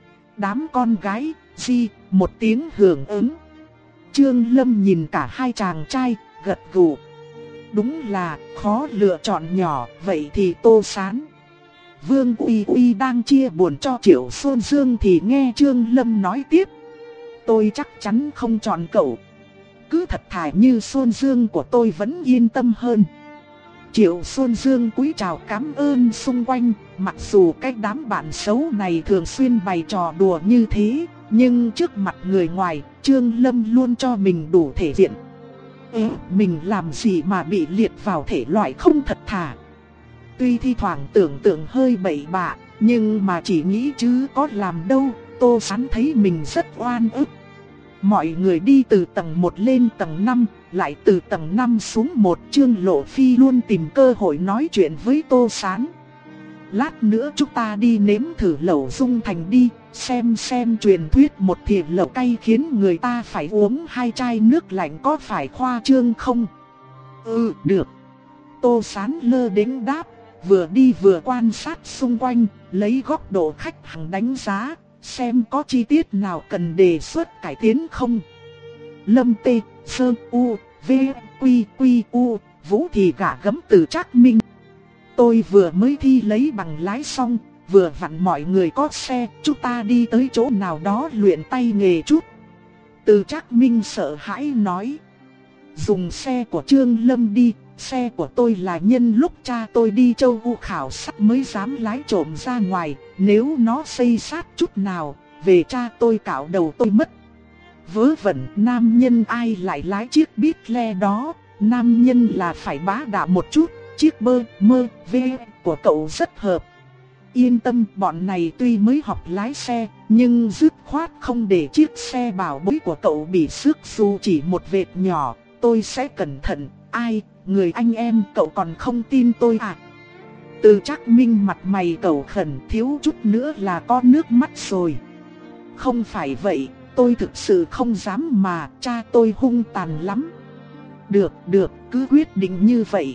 Đám con gái, di, một tiếng hưởng ứng. Trương Lâm nhìn cả hai chàng trai, gật gù. Đúng là khó lựa chọn nhỏ, vậy thì Tô Sán. Vương Uy Uy đang chia buồn cho Triệu Xuân Dương thì nghe Trương Lâm nói tiếp. Tôi chắc chắn không chọn cậu. Cứ thật thà như Xuân Dương của tôi vẫn yên tâm hơn. Triệu Xuân Dương cúi chào cảm ơn xung quanh. Mặc dù cái đám bạn xấu này thường xuyên bày trò đùa như thế, nhưng trước mặt người ngoài, Trương Lâm luôn cho mình đủ thể diện. Ê, mình làm gì mà bị liệt vào thể loại không thật thà. Tuy thi thoảng tưởng tượng hơi bậy bạ, nhưng mà chỉ nghĩ chứ có làm đâu. Tô Sán thấy mình rất oan ức. Mọi người đi từ tầng một lên tầng năm, lại từ tầng năm xuống một. Trương Lộ Phi luôn tìm cơ hội nói chuyện với Tô Sán. Lát nữa chúng ta đi nếm thử lẩu Dung Thành đi, xem xem truyền thuyết một thìa lẩu cay khiến người ta phải uống hai chai nước lạnh có phải khoa trương không? Ừ, được. Tô Sán lơ đễnh đáp, vừa đi vừa quan sát xung quanh, lấy góc độ khách hàng đánh giá, xem có chi tiết nào cần đề xuất cải tiến không. Lâm Tê, Sơ U, V, Quy, Quy, U, Vũ thì gả gấm từ Trác Minh. Tôi vừa mới thi lấy bằng lái xong, vừa vặn mọi người có xe, chúng ta đi tới chỗ nào đó luyện tay nghề chút. Từ Trác Minh sợ hãi nói. Dùng xe của Trương Lâm đi, xe của tôi là nhân lúc cha tôi đi châu U khảo sát mới dám lái trộm ra ngoài, nếu nó xây sát chút nào, về cha tôi cạo đầu tôi mất. Vớ vẩn, nam nhân ai lại lái chiếc bít le đó, nam nhân là phải bá đạo một chút, chiếc bơ, mơ, v của cậu rất hợp. Yên tâm, bọn này tuy mới học lái xe, nhưng dứt khoát không để chiếc xe bảo bối của cậu bị xước dù chỉ một vệt nhỏ, tôi sẽ cẩn thận. Ai, người anh em cậu còn không tin tôi à? Từ Trác Minh mặt mày cầu khẩn, thiếu chút nữa là có nước mắt rồi. Không phải vậy, tôi thực sự không dám mà, cha tôi hung tàn lắm. Được, được, cứ quyết định như vậy.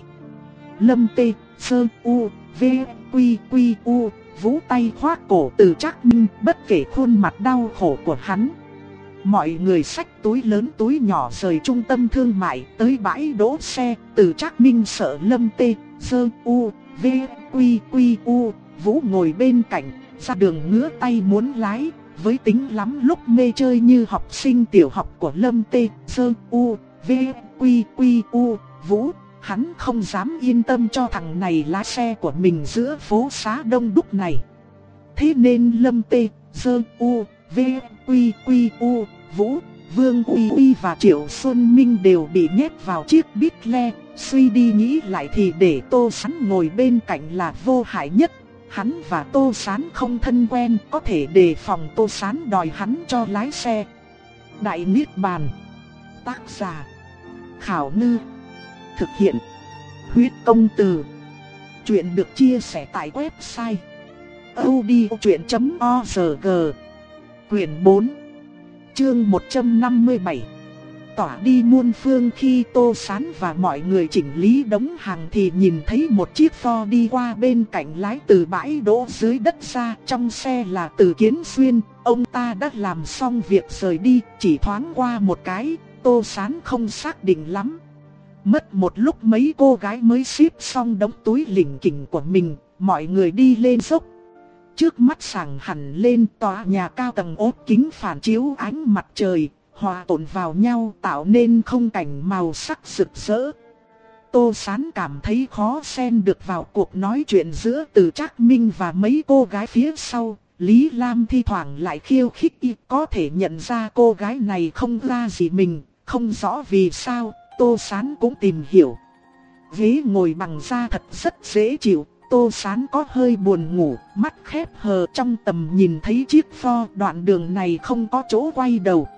Lâm Tê, Sơ U, V, Quy, Quy, U, Vũ tay khoác cổ Từ Trác Minh, bất kể khuôn mặt đau khổ của hắn. Mọi người xách túi lớn túi nhỏ rời trung tâm thương mại tới bãi đỗ xe. Từ Trác Minh sợ Lâm Tê, Sơ U, V, Quy, Quy, U, Vũ ngồi bên cạnh, ra đường ngứa tay muốn lái. Với tính lắm lúc mê chơi như học sinh tiểu học của Lâm Tê, Sơ U, V, Quy, Quy, U, Vũ, hắn không dám yên tâm cho thằng này lái xe của mình giữa phố xá đông đúc này. Thế nên Lâm Tê, Sơ U, V, Quy, Quy, U, Vũ, Vương Uy Uy và Triệu Xuân Minh đều bị nhét vào chiếc bít le. Suy đi nghĩ lại thì để Tô Sán ngồi bên cạnh là vô hại nhất. Hắn và Tô Sán không thân quen, có thể đề phòng Tô Sán đòi hắn cho lái xe. Đại Niết Bàn. Tác giả Khảo Ngư. Thực hiện Huyết Công Từ. Chuyện được chia sẻ tại website audiochuyện chấm org. Quyển bốn, chương một trăm năm mươi bảy. Tỏa đi muôn phương. Khi Tô Sán và mọi người chỉnh lý đống hàng thì nhìn thấy một chiếc Ford đi qua bên cạnh lái từ bãi đỗ dưới đất ra. Trong xe là Từ Kiến Xuyên, ông ta đã làm xong việc rời đi, chỉ thoáng qua một cái, Tô Sán không xác định lắm. Mất một lúc mấy cô gái mới xếp xong đống túi lỉnh kỉnh của mình, mọi người đi lên dốc. Trước mắt sáng hẳn lên, tòa nhà cao tầng ốp kính phản chiếu ánh mặt trời, hòa tồn vào nhau tạo nên khung cảnh màu sắc rực rỡ. Tô Sán cảm thấy khó xen được vào cuộc nói chuyện giữa Từ Trác Minh và mấy cô gái phía sau. Lý Lam thi thoảng lại khiêu khích y, có thể nhận ra cô gái này không ra gì mình, không rõ vì sao. Tô Sán cũng tìm hiểu. Ghế ngồi bằng da thật rất dễ chịu. Tô Sán có hơi buồn ngủ, mắt khép hờ, trong tầm nhìn thấy chiếc Ford. Đoạn đường này không có chỗ quay đầu.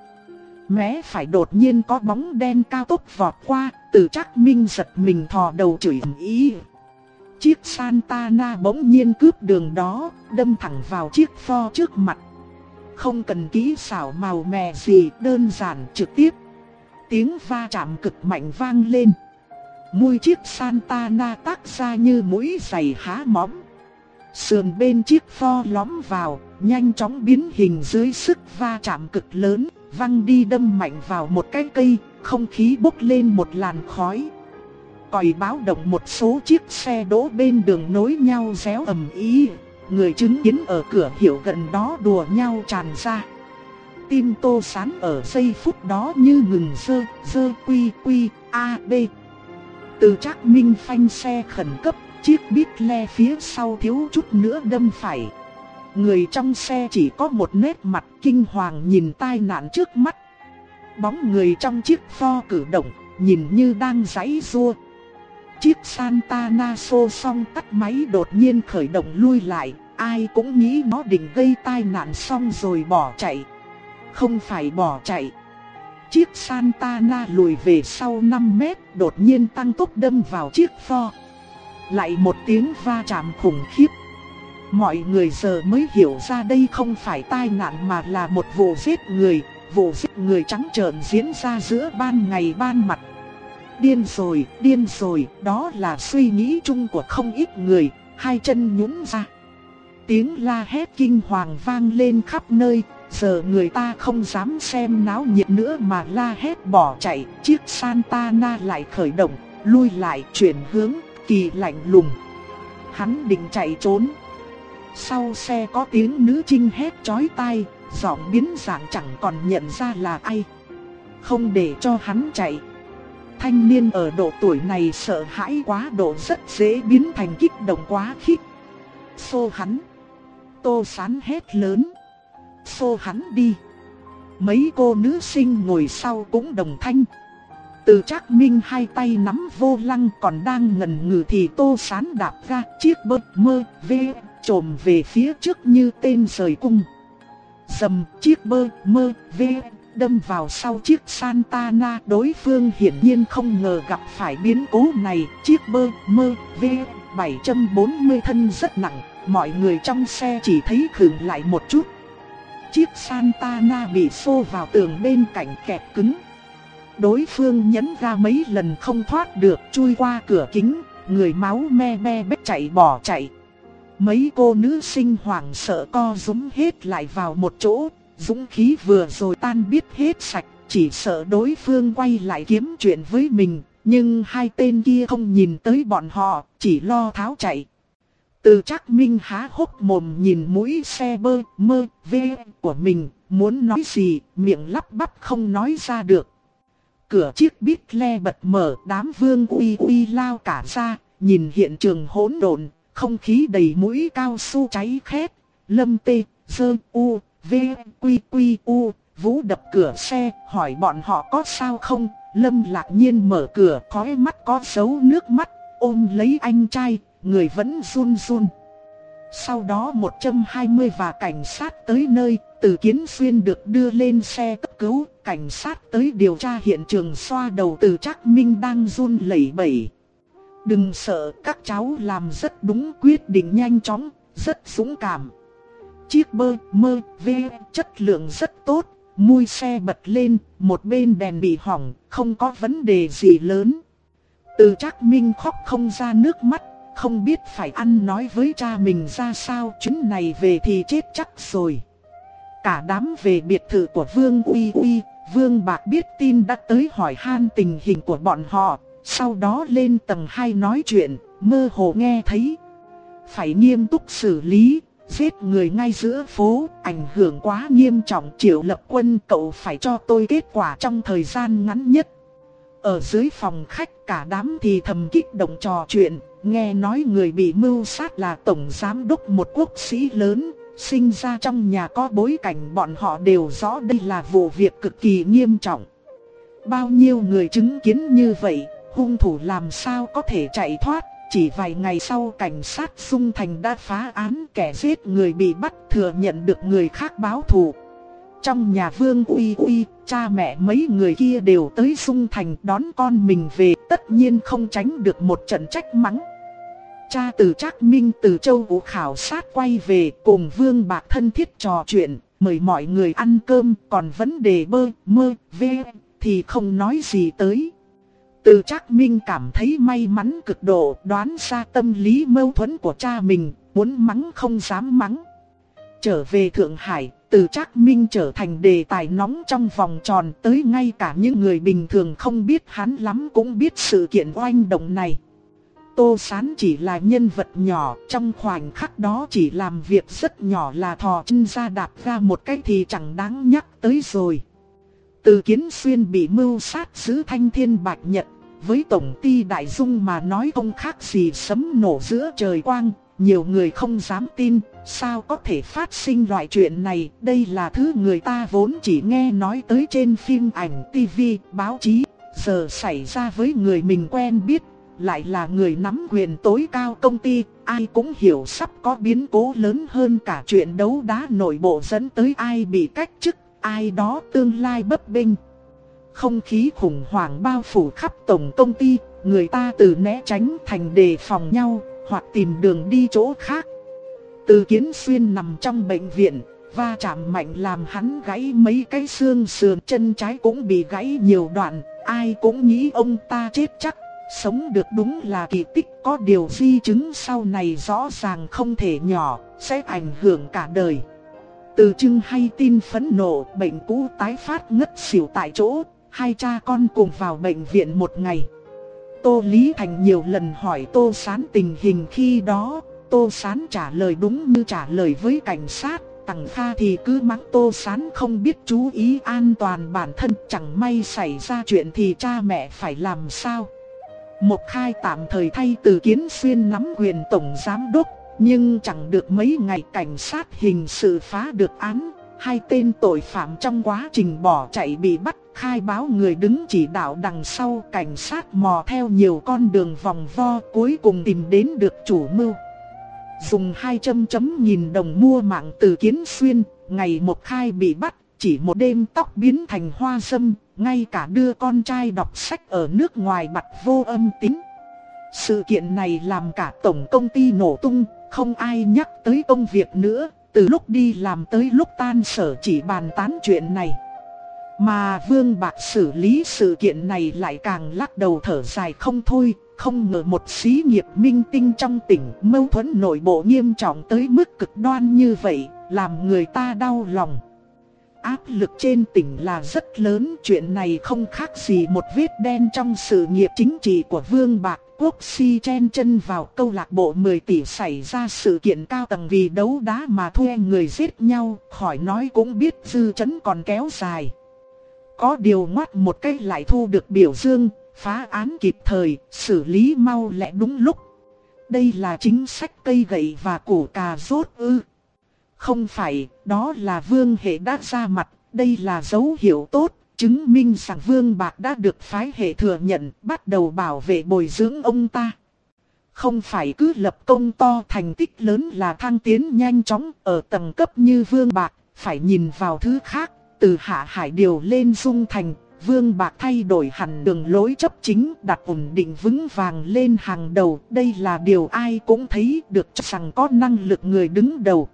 Mé phải đột nhiên có bóng đen cao tốc vọt qua. Từ Trác Minh giật mình thò đầu chửi ầm ĩ. Chiếc Santana bỗng nhiên cướp đường đó, đâm thẳng vào chiếc Ford trước mặt. Không cần kỹ xảo màu mè gì, đơn giản trực tiếp. Tiếng va chạm cực mạnh vang lên. Mui chiếc Santana tác ra như mũi giày há móng. Sườn bên chiếc Ford lõm vào, nhanh chóng biến hình dưới sức va chạm cực lớn, văng đi đâm mạnh vào một cái cây, không khí bốc lên một làn khói. Còi báo động một số chiếc xe đỗ bên đường nối nhau réo ầm ĩ, người chứng kiến ở cửa hiệu gần đó đùa nhau tràn ra. Tim Tô Sán ở giây phút đó như ngừng rơ, rơ quy quy, a b. Từ Trác Minh phanh xe khẩn cấp, chiếc Bentley phía sau thiếu chút nữa đâm phải. Người trong xe chỉ có một nét mặt kinh hoàng nhìn tai nạn trước mắt. Bóng người trong chiếc Ford cử động, nhìn như đang giãy giụa. Chiếc Santana xô xong tắt máy đột nhiên khởi động lui lại, ai cũng nghĩ nó định gây tai nạn xong rồi bỏ chạy. Không phải bỏ chạy. Chiếc Santana lùi về sau năm mét, đột nhiên tăng tốc đâm vào chiếc Ford. Lại một tiếng va chạm khủng khiếp. Mọi người giờ mới hiểu ra đây không phải tai nạn mà là một vụ giết người. Vụ giết người trắng trợn diễn ra giữa ban ngày ban mặt. Điên rồi, điên rồi, đó là suy nghĩ chung của không ít người, hai chân nhũn ra. Tiếng la hét kinh hoàng vang lên khắp nơi, giờ người ta không dám xem náo nhiệt nữa mà la hét bỏ chạy. Chiếc Santana lại khởi động, lui lại chuyển hướng, kỳ lạnh lùng. Hắn định chạy trốn. Sau xe có tiếng nữ trinh hét chói tai, giọng biến dạng chẳng còn nhận ra là ai. Không để cho hắn chạy. Thanh niên ở độ tuổi này sợ hãi quá độ rất dễ biến thành kích động quá khích. Xô hắn. Tô Sán hét lớn. Xô hắn đi. Mấy cô nữ sinh ngồi sau cũng đồng thanh. Từ Trác Minh hai tay nắm vô lăng còn đang ngần ngừ thì Tô Sán đạp ga chiếc bơ mơ vê trồm về phía trước như tên rời cung. Dầm, chiếc bơ mơ vê đâm vào sau chiếc Santana. Đối phương hiển nhiên không ngờ gặp phải biến cố này. Chiếc bơ mơ vê bảy bốn mươi thân rất nặng, mọi người trong xe chỉ thấy khựng lại một chút. Chiếc Santana bị xô vào tường bên cạnh kẹt cứng. Đối phương nhấn ga mấy lần không thoát được, chui qua cửa kính, người máu me me bết chạy bỏ chạy. Mấy cô nữ sinh hoảng sợ co rúm hết lại vào một chỗ, dũng khí vừa rồi tan biết hết sạch, chỉ sợ đối phương quay lại kiếm chuyện với mình, nhưng hai tên kia không nhìn tới bọn họ, chỉ lo tháo chạy. Từ Trác Minh há hốc mồm nhìn mũi xe bơ mơ vê của mình, muốn nói gì, miệng lắp bắp không nói ra được. Cửa chiếc Bentley bật mở, đám Vương Uy Uy lao cả ra, nhìn hiện trường hỗn độn, không khí đầy mũi cao su cháy khét. Lâm Tê, Dơ, U, V, Quy Quy U, Vũ đập cửa xe, hỏi bọn họ có sao không. Lâm Lạc Nhiên mở cửa, khóe mắt có dấu nước mắt, ôm lấy anh trai, người vẫn run run. Sau đó một trăm hai mươi và cảnh sát tới nơi, Từ Kiến Xuyên được đưa lên xe cấp cứu, cảnh sát tới điều tra hiện trường xoa đầu Từ Trác Minh đang run lẩy bẩy. Đừng sợ, các cháu làm rất đúng, quyết định nhanh chóng, rất dũng cảm. Chiếc bơ mơ vê chất lượng rất tốt, mui xe bật lên, một bên đèn bị hỏng, không có vấn đề gì lớn. Từ Trác Minh khóc không ra nước mắt, không biết phải ăn nói với cha mình ra sao, chuyến này về thì chết chắc rồi. Cả đám về biệt thự của Vương Uy Uy, Vương Bạc biết tin đã tới hỏi han tình hình của bọn họ, sau đó lên tầng hai nói chuyện, mơ hồ nghe thấy. Phải nghiêm túc xử lý, giết người ngay giữa phố, ảnh hưởng quá nghiêm trọng. Triệu Lập Quân, cậu phải cho tôi kết quả trong thời gian ngắn nhất. Ở dưới phòng khách cả đám thì thầm kích động trò chuyện, nghe nói người bị mưu sát là tổng giám đốc một quốc sĩ lớn, sinh ra trong nhà có bối cảnh, bọn họ đều rõ đây là vụ việc cực kỳ nghiêm trọng. Bao nhiêu người chứng kiến như vậy, hung thủ làm sao có thể chạy thoát. Chỉ vài ngày sau cảnh sát Dung Thành đã phá án, kẻ giết người bị bắt, thừa nhận được người khác báo thù. Trong nhà Vương Uy Uy, cha mẹ mấy người kia đều tới Dung Thành đón con mình về, tất nhiên không tránh được một trận trách mắng. cha Từ Trác Minh từ châu Vũ khảo sát quay về cùng Vương Bạc thân thiết trò chuyện, mời mọi người ăn cơm, còn vấn đề bơ, mơ, ve thì không nói gì tới. Từ Trác Minh cảm thấy may mắn cực độ, đoán ra tâm lý mâu thuẫn của cha mình, muốn mắng không dám mắng. Trở về Thượng Hải, Từ Trác Minh trở thành đề tài nóng trong vòng tròn, tới ngay cả những người bình thường không biết hắn lắm cũng biết sự kiện oanh động này. Tô Sán chỉ là nhân vật nhỏ, trong khoảnh khắc đó chỉ làm việc rất nhỏ là thò chân ra đạp ra một cái thì chẳng đáng nhắc tới rồi. Từ Kiến Xuyên bị mưu sát giữ Thanh Thiên Bạch Nhật, với tổng ty Đại Dung mà nói không khác gì sấm nổ giữa trời quang. Nhiều người không dám tin, sao có thể phát sinh loại chuyện này, đây là thứ người ta vốn chỉ nghe nói tới trên phim ảnh, tivi, báo chí, giờ xảy ra với người mình quen biết, lại là người nắm quyền tối cao công ty, ai cũng hiểu sắp có biến cố lớn hơn cả chuyện đấu đá nội bộ dẫn tới ai bị cách chức, ai đó tương lai bấp bênh. Không khí khủng hoảng bao phủ khắp tổng công ty, người ta từ né tránh thành đề phòng nhau, hoặc tìm đường đi chỗ khác. Từ Kiến Xuyên nằm trong bệnh viện, va chạm mạnh làm hắn gãy mấy cái xương sườn, chân trái cũng bị gãy nhiều đoạn, ai cũng nghĩ ông ta chết chắc, sống được đúng là kỳ tích. Có điều di chứng sau này rõ ràng không thể nhỏ, sẽ ảnh hưởng cả đời. Từ Trưng hay tin phẫn nộ, bệnh cũ tái phát ngất xỉu tại chỗ, hai cha con cùng vào bệnh viện một ngày. Tô Lý Thành nhiều lần hỏi Tô Sán tình hình khi đó, Tô Sán trả lời đúng như trả lời với cảnh sát, Tằng Kha thì cứ mắng Tô Sán không biết chú ý an toàn bản thân, chẳng may xảy ra chuyện thì cha mẹ phải làm sao. Mộc Khai tạm thời thay Từ Kiến Xuyên nắm quyền tổng giám đốc, nhưng chẳng được mấy ngày cảnh sát hình sự phá được án, hai tên tội phạm trong quá trình bỏ chạy bị bắt. Khai báo người đứng chỉ đạo đằng sau, cảnh sát mò theo nhiều con đường vòng vo, cuối cùng tìm đến được chủ mưu. Dùng hai chấm chấm nghìn đồng mua mạng Từ Kiến Xuyên, ngày Mộc Khai bị bắt, chỉ một đêm tóc biến thành hoa dâm, ngay cả đưa con trai đọc sách ở nước ngoài bặt vô âm tín. Sự kiện này làm cả tổng công ty nổ tung, không ai nhắc tới công việc nữa, từ lúc đi làm tới lúc tan sở chỉ bàn tán chuyện này. Mà Vương Bạc xử lý sự kiện này lại càng lắc đầu thở dài không thôi, không ngờ một xí nghiệp minh tinh trong tỉnh mâu thuẫn nội bộ nghiêm trọng tới mức cực đoan như vậy, làm người ta đau lòng. Áp lực trên tỉnh là rất lớn, chuyện này không khác gì một vết đen trong sự nghiệp chính trị của Vương Bạc. Quốc si chen chân vào câu lạc bộ mười tỷ xảy ra sự kiện cao tầng vì đấu đá mà thuê người giết nhau, khỏi nói cũng biết dư chấn còn kéo dài. Có điều ngoắt một cái lại thu được biểu dương, phá án kịp thời, xử lý mau lẹ đúng lúc. Đây là chính sách cây gậy và củ cà rốt ư? Không phải, đó là Vương Hệ đã ra mặt, đây là dấu hiệu tốt, chứng minh rằng Vương Bạc đã được phái hệ thừa nhận, bắt đầu bảo vệ bồi dưỡng ông ta. Không phải cứ lập công to thành tích lớn là thăng tiến nhanh chóng, ở tầng cấp như Vương Bạc, phải nhìn vào thứ khác. Từ Hạ Hải điều lên Dung Thành, Vương Bạc thay đổi hẳn đường lối chấp chính, đặt ổn định vững vàng lên hàng đầu. Đây là điều ai cũng thấy được cho rằng có năng lực người đứng đầu.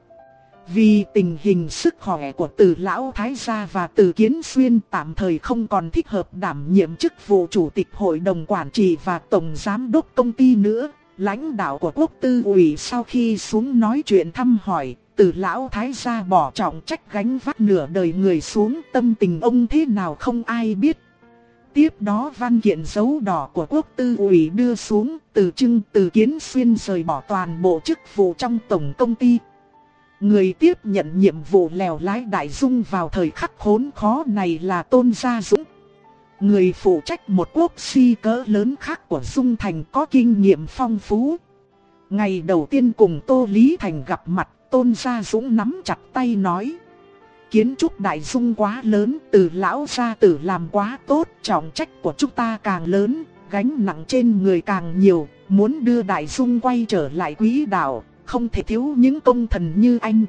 Vì tình hình sức khỏe của Từ Lão Thái Gia và Từ Kiến Xuyên tạm thời không còn thích hợp đảm nhiệm chức vụ chủ tịch hội đồng quản trị và tổng giám đốc công ty nữa, lãnh đạo của Quốc Tư ủy sau khi xuống nói chuyện thăm hỏi, Từ Lão Thái Gia bỏ trọng trách gánh vác nửa đời người xuống, tâm tình ông thế nào không ai biết. Tiếp đó văn kiện dấu đỏ của Quốc Tư ủy đưa xuống, Từ Trưng, Từ Kiến Xuyên rời bỏ toàn bộ chức vụ trong tổng công ty. Người tiếp nhận nhiệm vụ lèo lái Đại Dung vào thời khắc khốn khó này là Tôn Gia Dũng. Người phụ trách một quốc si cỡ lớn khác của Dung Thành có kinh nghiệm phong phú. Ngày đầu tiên cùng Tô Lý Thành gặp mặt, Tôn Gia Dũng nắm chặt tay nói: kiến trúc Đại Dung quá lớn, Từ lão gia tử làm quá tốt, trọng trách của chúng ta càng lớn, gánh nặng trên người càng nhiều, muốn đưa Đại Dung quay trở lại quỹ đạo, không thể thiếu những công thần như anh.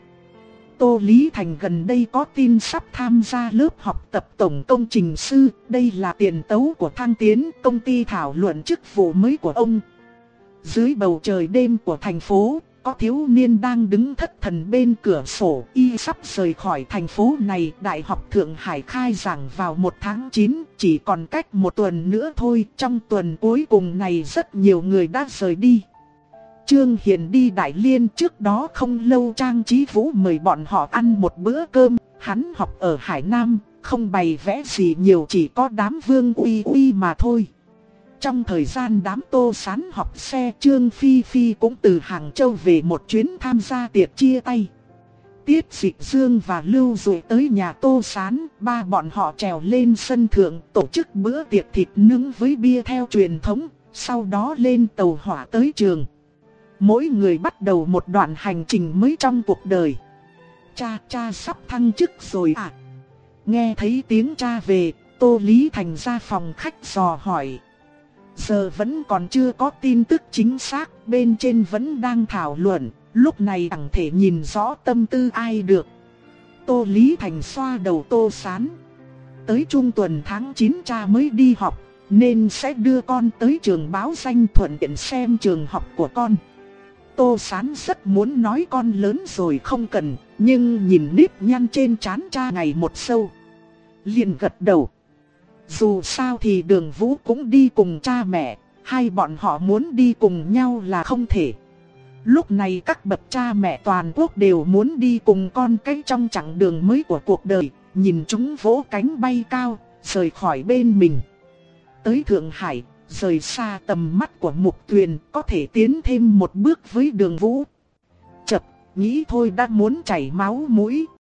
Tô Lý Thành gần đây có tin sắp tham gia lớp học tập tổng công trình sư, đây là tiền tấu của thăng tiến, công ty thảo luận chức vụ mới của ông. Dưới bầu trời đêm của thành phố, có thiếu niên đang đứng thất thần bên cửa sổ. Y sắp rời khỏi thành phố này. Đại học Thượng Hải khai giảng vào một tháng chín, chỉ còn cách một tuần nữa thôi. Trong tuần cuối cùng này rất nhiều người đã rời đi. Trương Hiền đi Đại Liên, trước đó không lâu Trang Chí Vũ mời bọn họ ăn một bữa cơm. Hắn học ở Hải Nam, không bày vẽ gì nhiều, chỉ có đám Vương Uy Uy mà thôi. Trong thời gian đám Tô Sán học xe, Trương Phi Phi cũng từ Hàng Châu về một chuyến tham gia tiệc chia tay. Tiết Dịch Dương và Lưu Dụ tới nhà Tô Sán, ba bọn họ trèo lên sân thượng tổ chức bữa tiệc thịt nướng với bia theo truyền thống, sau đó lên tàu hỏa tới trường. Mỗi người bắt đầu một đoạn hành trình mới trong cuộc đời. Cha, cha sắp thăng chức rồi à? Nghe thấy tiếng cha về, Tô Lý Thành ra phòng khách dò hỏi. Giờ vẫn còn chưa có tin tức chính xác, bên trên vẫn đang thảo luận, lúc này chẳng thể nhìn rõ tâm tư ai được. Tô Lý Thành xoa đầu Tô Sán. Tới trung tuần tháng chín cha mới đi học, nên sẽ đưa con tới trường báo danh thuận tiện xem trường học của con. Tô Sán rất muốn nói con lớn rồi không cần, nhưng nhìn nếp nhăn trên trán cha ngày một sâu, liền gật đầu. Dù sao thì Đường Vũ cũng đi cùng cha mẹ, hai bọn họ muốn đi cùng nhau là không thể. Lúc này các bậc cha mẹ toàn quốc đều muốn đi cùng con cái trong chặng đường mới của cuộc đời, nhìn chúng vỗ cánh bay cao, rời khỏi bên mình. Tới Thượng Hải, rời xa tầm mắt của Mục Tuyền, có thể tiến thêm một bước với Đường Vũ. Chập, nghĩ thôi đã muốn chảy máu mũi.